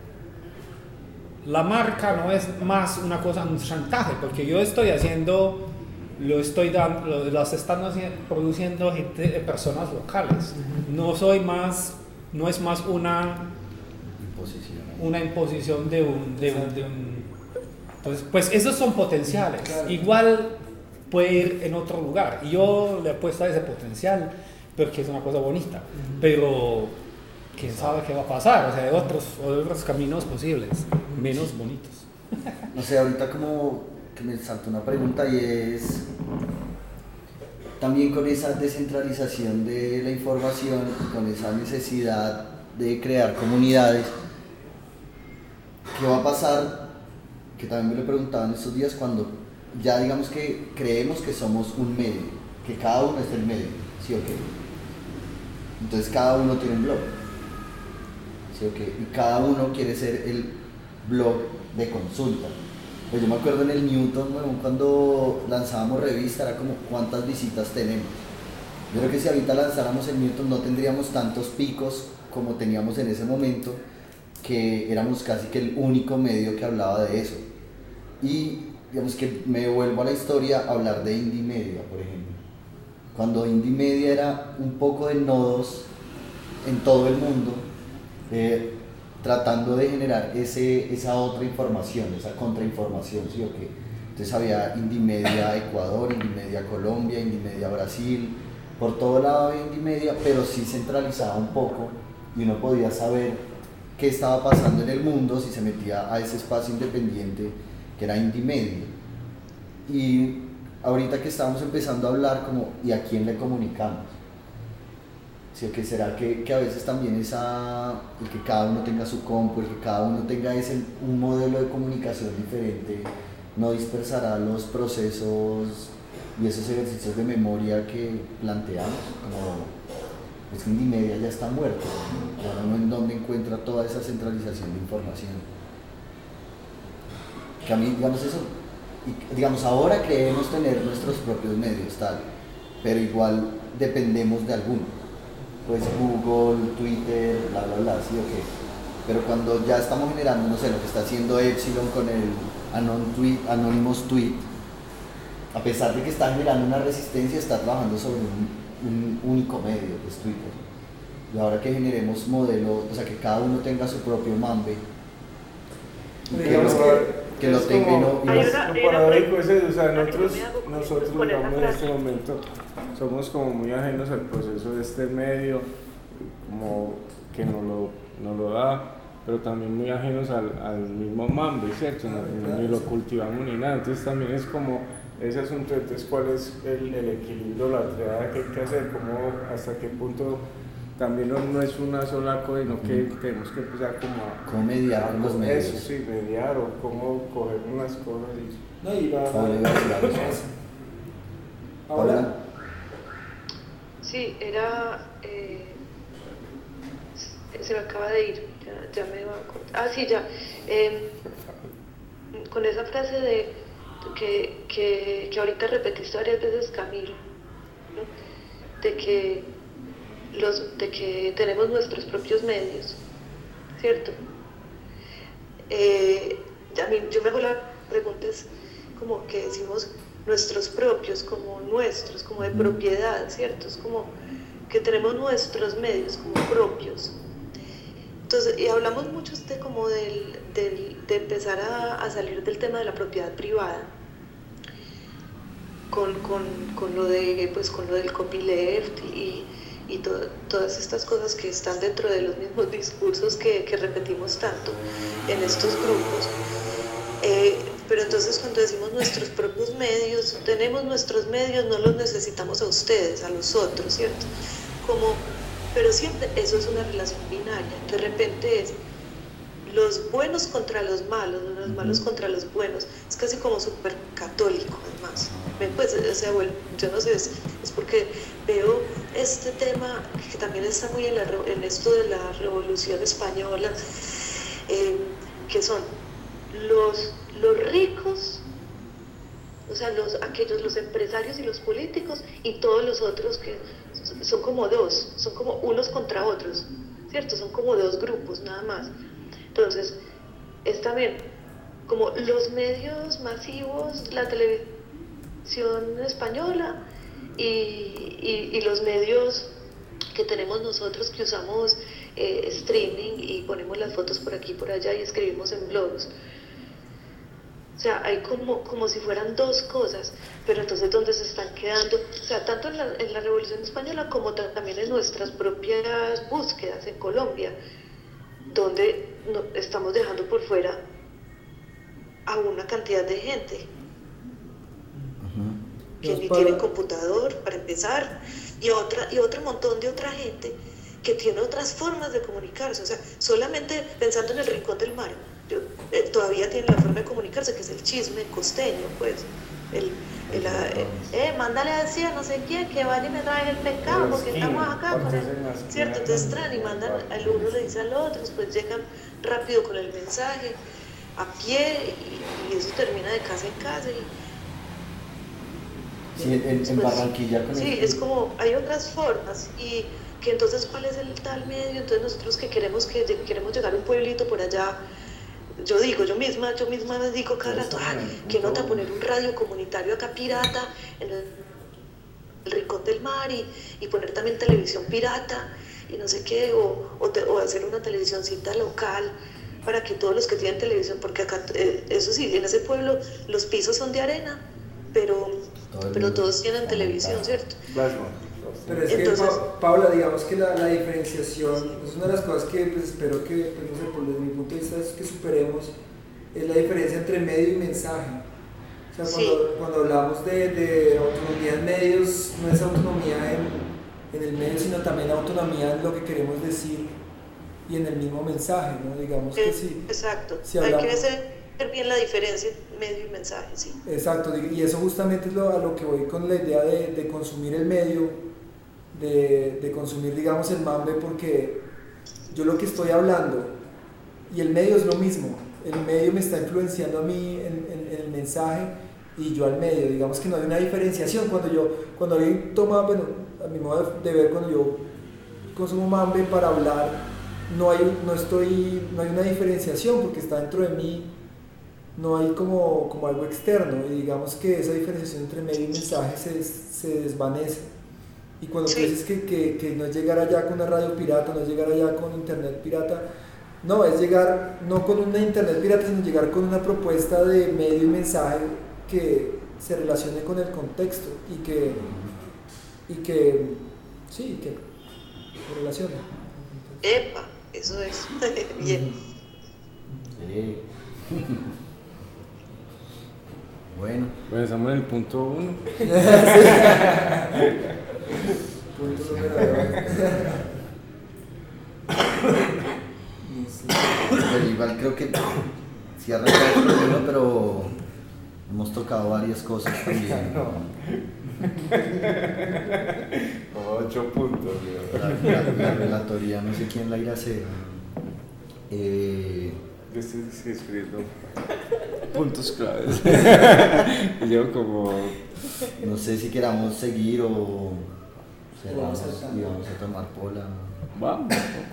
la marca no es más una cosa, un chantaje, porque yo estoy haciendo, las están produciendo personas locales. No es más una imposición de un. Entonces, pues esos son potenciales. Claro. Igual puede ir en otro lugar. Y yo le apuesto a ese potencial porque es una cosa bonita. Pero quién sabe qué va a pasar. O sea, hay otros caminos posibles, menos bonitos. No sé, ahorita como que me salta una pregunta y es también con esa descentralización de la información, con esa necesidad de crear comunidades, ¿qué va a pasar? Que también me lo preguntaban estos días, cuando ya digamos que creemos que somos un medio, que cada uno es el medio, ¿sí o qué? Entonces cada uno tiene un blog, ¿sí o qué? Y cada uno quiere ser el blog de consulta. Pues yo me acuerdo en el Newton, cuando lanzábamos revista, era como ¿cuántas visitas tenemos? Yo creo que si ahorita lanzáramos el Newton no tendríamos tantos picos como teníamos en ese momento, que éramos casi que el único medio que hablaba de eso. Y digamos que me vuelvo a la historia a hablar de Indie Media, por ejemplo. Cuando Indie Media era un poco de nodos en todo el mundo, tratando de generar esa otra información, esa contrainformación, ¿sí o qué? Entonces había Indie Media Ecuador, Indie Media Colombia, Indie Media Brasil, por todo lado había Indie Media, pero sí centralizaba un poco y uno podía saber qué estaba pasando en el mundo si se metía a ese espacio independiente que era Indymedia. Y ahorita que estamos empezando a hablar como, ¿y a quién le comunicamos? ¿Sí? ¿Que será que a veces también el que cada uno tenga su compu, el que cada uno tenga un modelo de comunicación diferente, no dispersará los procesos y esos ejercicios de memoria que planteamos? Como, es que Indymedia ya está muerto, ahora no en dónde encuentra toda esa centralización de información. Que a mí, digamos eso, y, digamos, ahora creemos tener nuestros propios medios, tal, pero igual dependemos de alguno, pues Google, Twitter, bla bla bla, sí o qué. Pero cuando ya estamos generando, no sé, lo que está haciendo Epsilon con el Anonymous Tweet, a pesar de que está generando una resistencia, está trabajando sobre un único medio, que es Twitter. Y ahora que generemos modelos, o sea, que cada uno tenga su propio Mambe, que lo tenga y no... Lo paradójico es eso, o sea, nosotros digamos en este momento somos como muy ajenos al proceso de este medio, como que nos lo da, pero también muy ajenos al mismo Mambe, ¿cierto? Ni lo cultivamos ni nada, entonces también es como ese asunto. Entonces, ¿cuál es el equilibrio, la triada que hay que hacer? ¿Cómo, hasta qué punto también no es una sola cosa, sino que tenemos que empezar como a... ¿Cómo mediar con los medios? Eso, sí, mediar, o cómo coger unas cosas y... No, y ¿Ahora? Sí, era... se me acaba de ir, ya me va a cortar. Ah, sí, ya. Con esa frase de que ahorita repetiste varias veces, Camilo, ¿no? de que tenemos nuestros propios medios, ¿cierto? Yo me hago la pregunta, es como que decimos nuestros propios, como nuestros, como de propiedad, ¿cierto? Es como que tenemos nuestros medios como propios. Entonces, y hablamos mucho como de empezar a salir del tema de la propiedad privada, con lo del copyleft y todas estas cosas que están dentro de los mismos discursos que repetimos tanto en estos grupos. Pero entonces, cuando decimos nuestros propios medios, tenemos nuestros medios, no los necesitamos a ustedes, a los otros, ¿cierto? Pero siempre eso es una relación binaria. De repente es los buenos contra los malos contra los buenos. Es casi como súper católico, además. Pues, o sea, bueno, yo no sé, es porque veo este tema que también está muy en esto de la Revolución Española, que son los ricos, o sea, los empresarios y los políticos, y todos los otros que son como unos contra otros, ¿cierto? Son como dos grupos nada más. Entonces, es también como los medios masivos, la televisión española y los medios que tenemos nosotros, que usamos streaming y ponemos las fotos por aquí y por allá y escribimos en blogs. O sea, hay como si fueran dos cosas, pero entonces ¿dónde se están quedando? O sea, tanto en la Revolución Española como también en nuestras propias búsquedas en Colombia, donde estamos dejando por fuera a una cantidad de gente que ni tiene computador, para empezar, y otro montón de otra gente que tiene otras formas de comunicarse. O sea, solamente pensando en el Rincón del Mar, todavía tiene la forma de comunicarse, que es el chisme costeño, pues. Mándale a decir a no sé quién que vaya y me traiga el pescado, porque estamos acá, ¿cierto? Entonces traen y mandan, al uno le dice al otro, después llegan rápido con el mensaje, a pie, y eso termina de casa en casa. Sí, en Barranquilla. Sí, es como, hay otras formas, y que entonces, ¿cuál es el tal medio? Entonces nosotros que queremos llegar a un pueblito por allá, yo misma me digo cada rato, que nota poner un radio comunitario acá pirata en el Rincón del Mar, y poner también televisión pirata y no sé qué, o hacer una televisioncita local para que todos los que tienen televisión, porque acá, eso sí, en ese pueblo los pisos son de arena, pero todos tienen televisión, ¿cierto? Pero es que, Entonces, Paula, digamos que la diferenciación es una de las cosas que pues, espero que, pues, no sé, por desde mi punto de vista es que superemos, es la diferencia entre medio y mensaje. O sea, cuando hablamos de autonomía en medios, no es autonomía en el medio, sino también autonomía en lo que queremos decir y en el mismo mensaje, ¿no? Digamos que sí. Exacto, Si hablamos, hay que hacer bien la diferencia entre medio y mensaje, sí. Exacto, y eso justamente es a lo que voy con la idea de consumir el medio, de consumir, digamos, el mambe, porque yo lo que estoy hablando y el medio es lo mismo, el medio me está influenciando a mí en el mensaje y yo al medio, digamos que no hay una diferenciación. Cuando alguien toma, bueno, a mi modo de ver, cuando yo consumo mambe para hablar, no hay una diferenciación porque está dentro de mí, no hay como algo externo, y digamos que esa diferenciación entre medio y mensaje se desvanece. Y cuando tú dices que no es llegar allá con una radio pirata, no es llegar allá con internet pirata, no, es llegar no con una internet pirata, sino llegar con una propuesta de medio y mensaje que se relacione con el contexto y que se relacione. Epa, eso es. Bien. Bueno, estamos en el punto 1. Punto número 2. pero igual creo que sí arrancamos el problema, pero hemos tocado varias cosas también. Como 8 puntos. La relatoría, no sé quién la irá a hacer. Yo estoy escribiendo puntos claves. Y yo como... No sé si queramos seguir o cerramos y Vamos vamos a tomar pola. Vamos.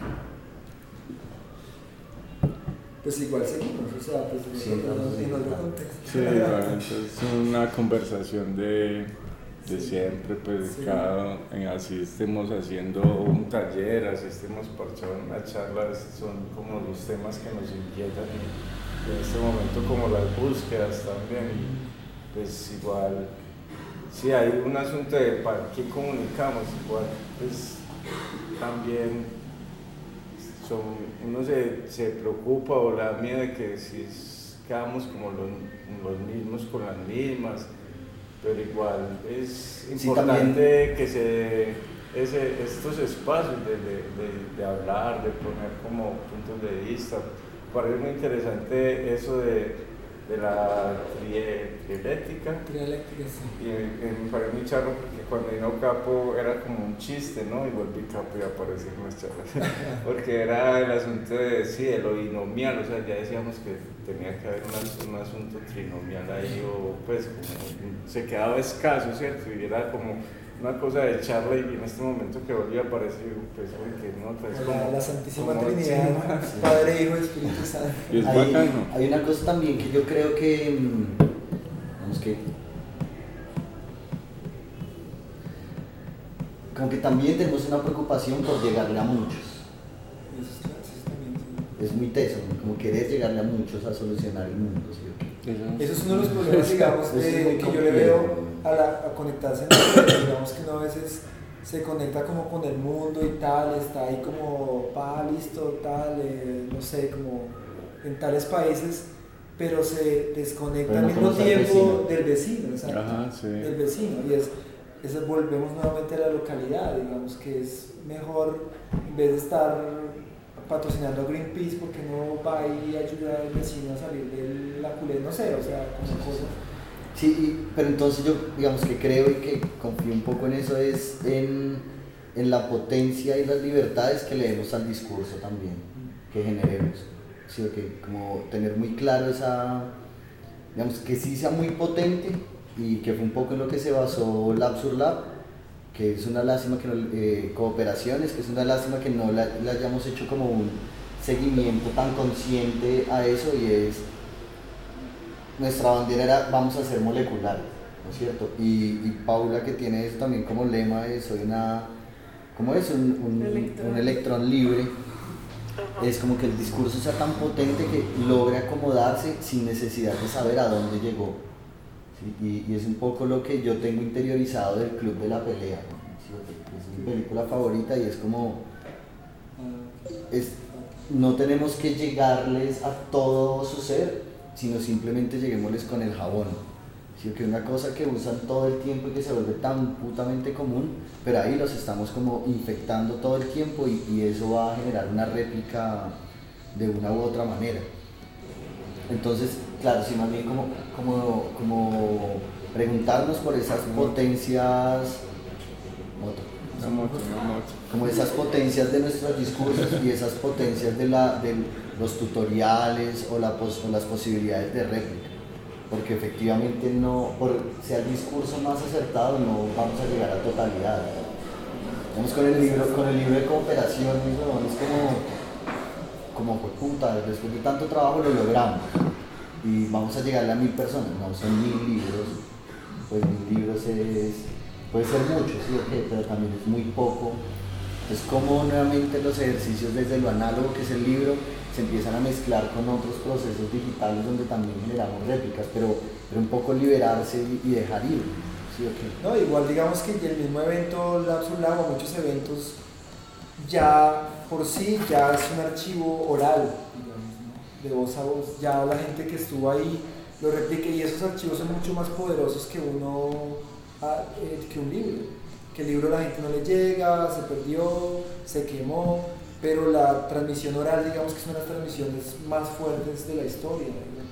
Pues igual seguimos, o sea, pues Sí, en otro contexto. Sí, bueno, entonces es una conversación de siempre, pues Sí. así estemos haciendo un taller, así estemos parchando una charla, son como los temas que nos inquietan en este momento, como las búsquedas también, y pues igual, sí hay un asunto de para qué comunicamos, igual pues también uno se preocupa o le da miedo de que si quedamos como los mismos con las mismas, pero igual es importante que se dé estos espacios de hablar, de poner como puntos de vista. Parece muy interesante eso de la trialéctica. Trialéctica, sí. Y me parece muy charro porque cuando vino Capo era como un chiste, ¿no? Y volví Capo y apareció en las charlas. Porque era el asunto de lo binomial, o sea, ya decíamos que tenía que haber un asunto trinomial ahí, o pues como se quedaba escaso, ¿cierto? Y era como una cosa de charla, y en este momento que volví a aparecer, pues, que no, pues como... La Santísima como Trinidad, sí. Padre, Hijo y Espíritu Santo. Y es bacano. Hay una cosa también que yo creo que, vamos que, como que también tenemos una preocupación por llegarle a muchos. Es muy teso, como querer llegarle a muchos a solucionar el mundo, ¿sí? Eso es uno de los problemas, digamos, que yo le veo a conectarse en el medio, digamos que uno a veces se conecta como con el mundo y tal, está ahí como, listo, tal, no sé, como en tales países, pero se desconecta al mismo tiempo del vecino, exacto, del vecino, y eso volvemos nuevamente a la localidad, digamos que es mejor, en vez de estar patrocinando a Greenpeace, porque no va y ayuda al vecino a salir de la culé, no sé, o sea, como cosas. Sí, pero entonces yo, digamos que creo y que confío un poco en eso, es en la potencia y las libertades que le demos al discurso también, que generemos. Sí, okay, como tener muy claro esa, digamos, que sí sea muy potente, y que fue un poco en lo que se basó Lab sur Lab, que es una lástima que no, cooperaciones, que es una lástima que no le hayamos hecho como un seguimiento tan consciente a eso, y es, nuestra bandera era vamos a ser moleculares, ¿no es cierto? Y Paula, que tiene eso también como lema, es soy una, ¿cómo es? Un electrón libre. Es como que el discurso sea tan potente que logre acomodarse sin necesidad de saber a dónde llegó. ¿Sí? Y es un poco lo que yo tengo interiorizado del club de la pelea, ¿no? Es mi película favorita y es como... no tenemos que llegarles a todo su ser, sino simplemente lleguémosles con el jabón. Sino que una cosa que usan todo el tiempo y que se vuelve tan putamente común, pero ahí los estamos como infectando todo el tiempo y eso va a generar una réplica de una u otra manera. Entonces, claro, sí, más bien como preguntarnos por esas potencias, como esas potencias de nuestros discursos y esas potencias de los tutoriales o las posibilidades de réplica. Porque efectivamente sea el discurso más acertado, no vamos a llegar a totalidad. Vamos con el libro de cooperación, es como puta, después de tanto trabajo lo logramos y vamos a llegarle a 1000 personas, no son 1000 libros, pues 1000 libros puede ser mucho, sí, okay, pero también es muy poco. Es como nuevamente los ejercicios desde lo análogo que es el libro se empiezan a mezclar con otros procesos digitales donde también generamos réplicas, pero un poco liberarse y dejar ir. ¿Sí, okay? No, igual digamos que el mismo evento Lapsus Lama, muchos eventos ya por sí ya es un archivo oral, digamos, ¿no? De voz a voz, ya la gente que estuvo ahí lo replica y esos archivos son mucho más poderosos que un libro. Que el libro a la gente no le llega, se perdió, se quemó, pero la transmisión oral, digamos que son las transmisiones más fuertes de la historia.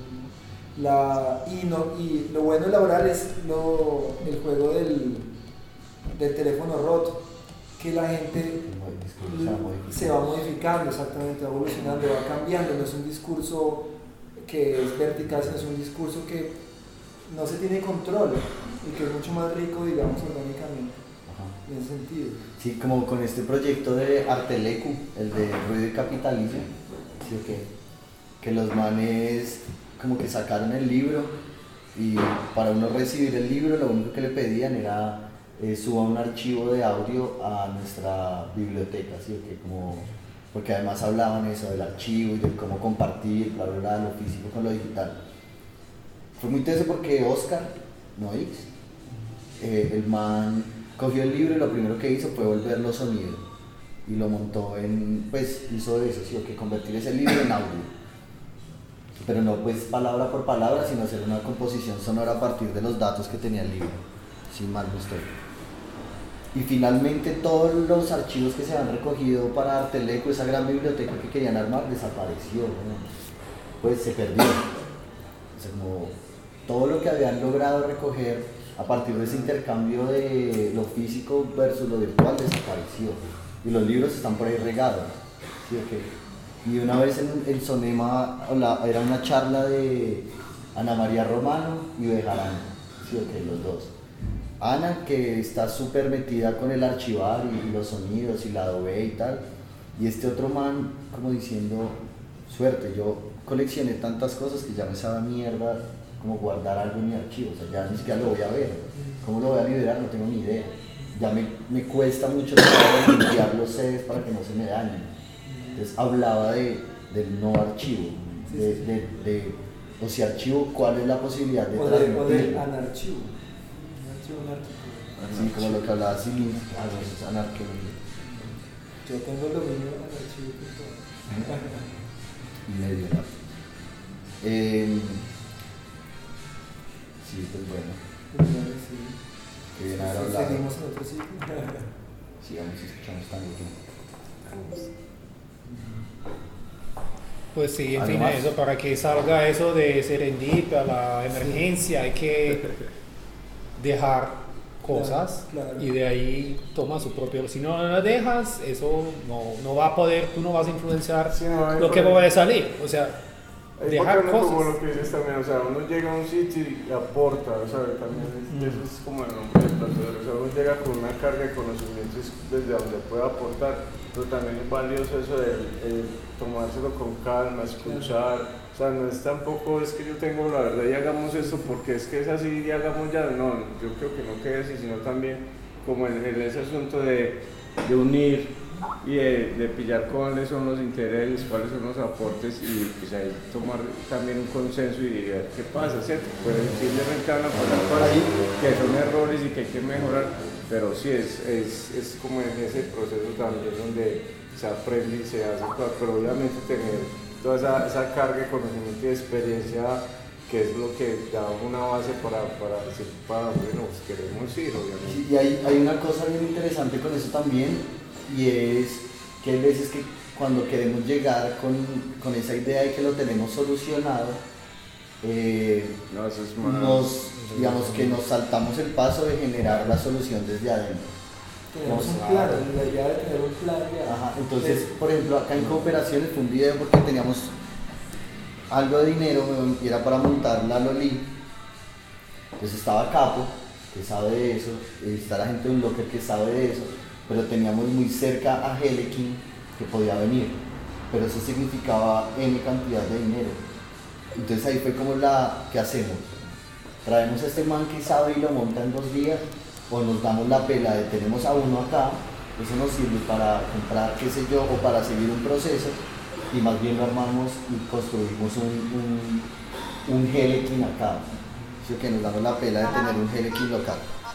Y lo bueno de la oral es el juego del teléfono roto, que la gente se va modificando, exactamente, va evolucionando, va cambiando, no es un discurso que es vertical, sino es un discurso que no se tiene control y que es mucho más rico, digamos, orgánicamente. En ese sentido. Sí, como con este proyecto de Artelecu, el de Ruido y Capitalismo, ¿sí? Que los manes como que sacaron el libro y para uno recibir el libro lo único que le pedían era suba un archivo de audio a nuestra biblioteca, ¿sí? Porque además hablaban eso del archivo y de cómo compartir, bla, bla, bla, lo físico con lo digital. Fue muy teso porque Oscar Noix, el man cogió el libro y lo primero que hizo fue volverlo sonido y lo montó hizo eso, ¿sí? Que convertir ese libro en audio, pero no pues palabra por palabra, sino hacer una composición sonora a partir de los datos que tenía el libro, sin mal no estoy. Y finalmente todos los archivos que se han recogido para Artelecu, esa gran biblioteca que querían armar, desapareció, ¿no? Pues se perdió. O sea, como todo lo que habían logrado recoger a partir de ese intercambio de lo físico versus lo virtual desapareció y los libros están por ahí regados, ¿sí? Okay. Y una vez en Sonema era una charla de Ana María Romano y Bejarano, ¿sí? Okay, los dos. Ana, que está súper metida con el archivar y los sonidos y la Adobe y tal, y este otro man como diciendo, suerte, yo coleccioné tantas cosas que ya me sabe mierda como guardar algo en mi archivo, o sea, ya ni siquiera lo voy a ver, ¿cómo lo voy a liberar? No tengo ni idea, ya me cuesta mucho limpiar los CDs para que no se me dañen. Entonces hablaba del no archivo, o si archivo, ¿cuál es la posibilidad de transmitirlo? O del anarchivo. Sí, como lo que hablaba Silvia, anarquía. Yo tengo el dominio del anarchivo. Y medio, ¿no? Sí, pues bueno. Sí. Qué bien haber hablado. Seguimos en otro sitio. Sigamos escuchando esta música. Pues sí, en fin, más? eso, para que salga eso de serendipia, la emergencia, hay que dejar cosas, claro. Y de ahí toma su propio. Si no la dejas, eso no va a poder, tú no vas a influenciar lo que va a salir. O sea, dejar cosas. Como lo que dices también, o sea, uno llega a un sitio y aporta, o sea, también eso es como el nombre del placer, o sea, uno llega con una carga de conocimientos desde donde puede aportar, pero también es valioso eso de tomárselo con calma, escuchar. O sea, no es tampoco, es que yo tengo la verdad y hagamos esto porque es que es así y hagamos ya, no, yo creo que no quede así, sino también como en ese asunto de unir y de pillar cuáles son los intereses, cuáles son los aportes y pues ahí tomar también un consenso y ver qué pasa, ¿cierto? Pues simplemente van a pasar cosas que son errores y que hay que mejorar, pero sí es como en ese proceso también donde se aprende y se hace cosas, pero obviamente tener toda esa carga de conocimiento y de experiencia que es lo que da una base para decir, bueno, pues queremos ir, obviamente. Sí, y hay una cosa bien interesante con eso también, y es que hay veces que cuando queremos llegar con esa idea de que lo tenemos solucionado, no, eso es más, digamos que nos saltamos el paso de generar la solución desde adentro. Tenemos un plan, la idea de tener un plan ya. Ajá, entonces, por ejemplo, acá en Cooperaciones fue un video porque teníamos algo de dinero y era para montar la Loli. Pues estaba Capo, que sabe de eso, y está la gente de un locker que sabe de eso, pero teníamos muy cerca a Helekin que podía venir, pero eso significaba N cantidad de dinero. Entonces ahí fue como ¿qué hacemos? ¿Traemos a este man que sabe y lo monta en 2 días? ¿O nos damos la pela de tenemos a uno acá, eso nos sirve para comprar, qué sé yo, o para seguir un proceso, y más bien lo armamos y construimos un Helekin acá? Así que nos damos la pela de tener un Helekin local.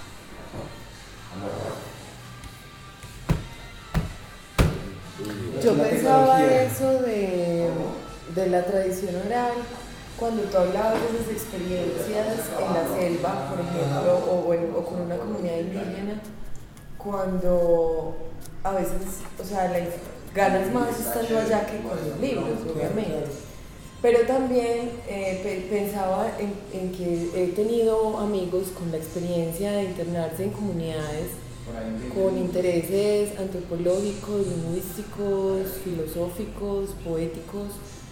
Yo pensaba eso de la tradición oral cuando tú hablabas de esas experiencias en la selva, por ejemplo, o con una comunidad indígena, cuando a veces, o sea, ganas más estando allá que con los libros, obviamente. Pero también pensaba en que he tenido amigos con la experiencia de internarse en comunidades con intereses antropológicos, lingüísticos, filosóficos, poéticos,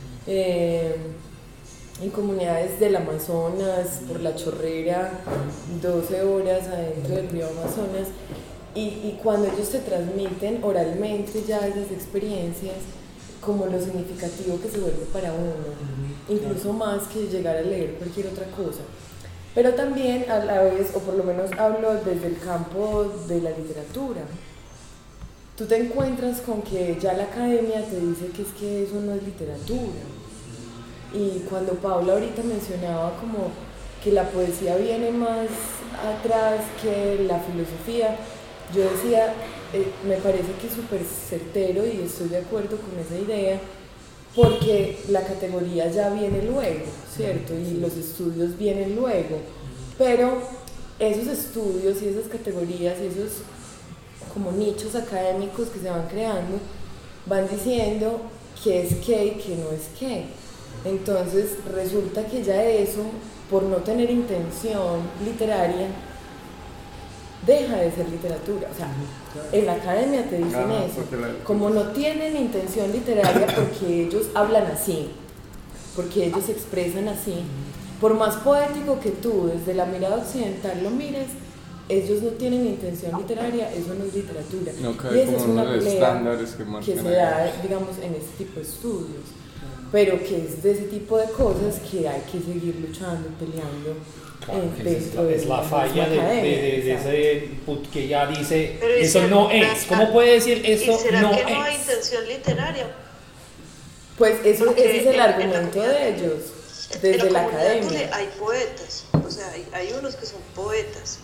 en comunidades del Amazonas, por la Chorrera, 12 horas adentro del río Amazonas, y cuando ellos te transmiten oralmente ya esas experiencias, como lo significativo que se vuelve para uno, incluso más que llegar a leer cualquier otra cosa. Pero también a la vez, o por lo menos hablo desde el campo de la literatura, tú te encuentras con que ya la academia te dice que eso no es literatura. Y cuando Paula ahorita mencionaba como que la poesía viene más atrás que la filosofía, yo decía, me parece que es súper certero y estoy de acuerdo con esa idea, porque la categoría ya viene luego, ¿cierto? Y los estudios vienen luego, pero esos estudios y esas categorías y esos como nichos académicos que se van creando van diciendo qué es qué y qué no es qué. Entonces resulta que ya eso, por no tener intención literaria, deja de ser literatura. O sea, en la academia te dicen eso, como no tienen intención literaria porque ellos hablan así, porque ellos se expresan así, por más poético que tú desde la mirada occidental lo mires, ellos no tienen intención literaria, eso no es literatura. No, y esa es una pelea que se da, digamos, en este tipo de estudios, pero que es de ese tipo de cosas que hay que seguir luchando, peleando. Claro, es la falla de ese put que ya dice pero eso no es. ¿Cómo puede decir eso ¿y será no que es? no hay intención literaria? Pues ese es el en argumento de ellos, desde la academia. Hay poetas, o sea, hay unos que son poetas.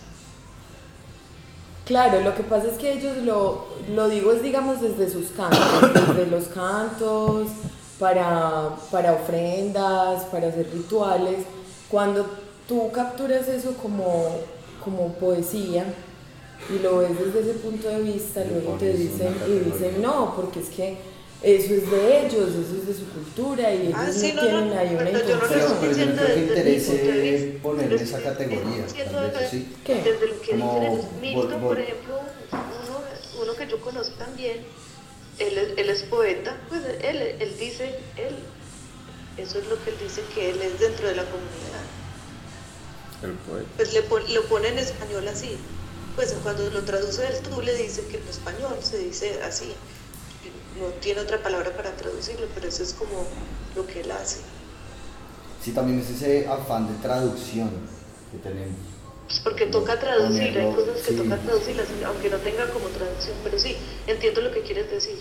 Claro, lo que pasa es que ellos lo digo es, digamos, desde sus cantos, desde los cantos, para ofrendas, para hacer rituales. Cuando tú capturas eso como poesía y lo ves desde ese punto de vista, luego te dicen no, porque es que eso es de ellos, eso es de su cultura y ellos no tienen ahí una intención. Pero yo no creo que interese ponerle esa categoría, tal vez, ¿sí? Desde lo que Como dicen es Milton, por ejemplo, uno que yo conozco también, él es poeta, pues él dice, eso es lo que él dice, que él es dentro de la comunidad. El poeta. Pues lo pone en español así, pues cuando lo traduce él, tú le dices que en español se dice así, no tiene otra palabra para traducirlo, pero eso es como lo que él hace. Sí, también es ese afán de traducción que tenemos. pues porque toca traducir, hay cosas que sí. toca traducirlas, aunque no tenga como traducción, pero sí, entiendo lo que quieres decir.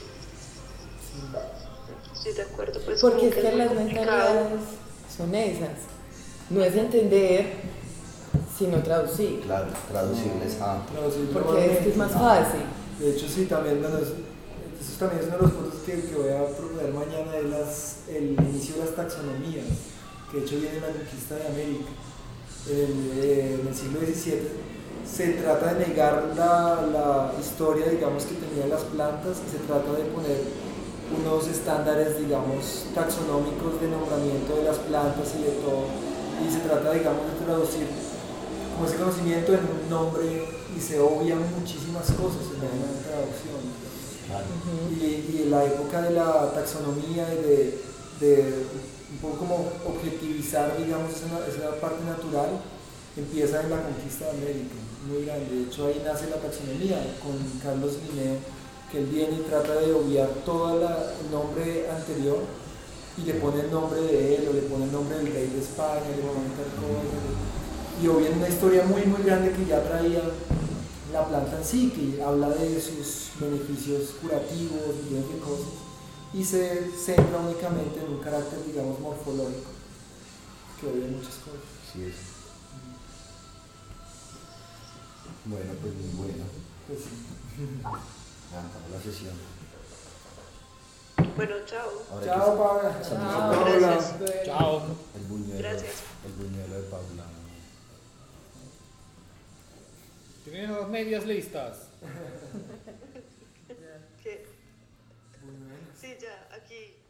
Estoy de acuerdo, pues Porque como es que muy las complicado. mentalidades son esas. No es entender, sino traducir. Claro, traducirles a... Traducir Porque es que es más fácil. De hecho, sí, también, bueno, eso también es uno de los puntos que voy a proponer mañana, es el inicio de las taxonomías, que de hecho viene en la conquista de América. En el siglo XVII se trata de negar la historia, digamos, que tenían las plantas, y se trata de poner unos estándares, digamos, taxonómicos de nombramiento de las plantas y de todo, y se trata, digamos, de traducir como ese conocimiento en un nombre, y se obvian muchísimas cosas en la traducción. Claro. Y en la época de la taxonomía y de un poco como objetivizar, digamos, esa parte natural, empieza en la conquista de América, muy grande. De hecho, ahí nace la taxonomía con Carlos Linneo, que él viene y trata de obviar todo el nombre anterior y le pone el nombre de él, o le pone el nombre del rey de España, le pone tal cosa, y obvian una historia muy muy grande que ya traía la planta en sí, que habla de sus beneficios curativos, millones de cosas, y se centra únicamente en un carácter, digamos, morfológico, que obvia muchas cosas. Sí, es. Bueno, pues muy bueno. Pues sí. Levantamos la sesión. Bueno, chao. Ahora Chao, que Paula. estamos Chao. hablando Gracias. Chao. el buñuelo, Gracias. el buñuelo de Paula. Tienen las medias listas. ¿Qué? Sí, ya, aquí.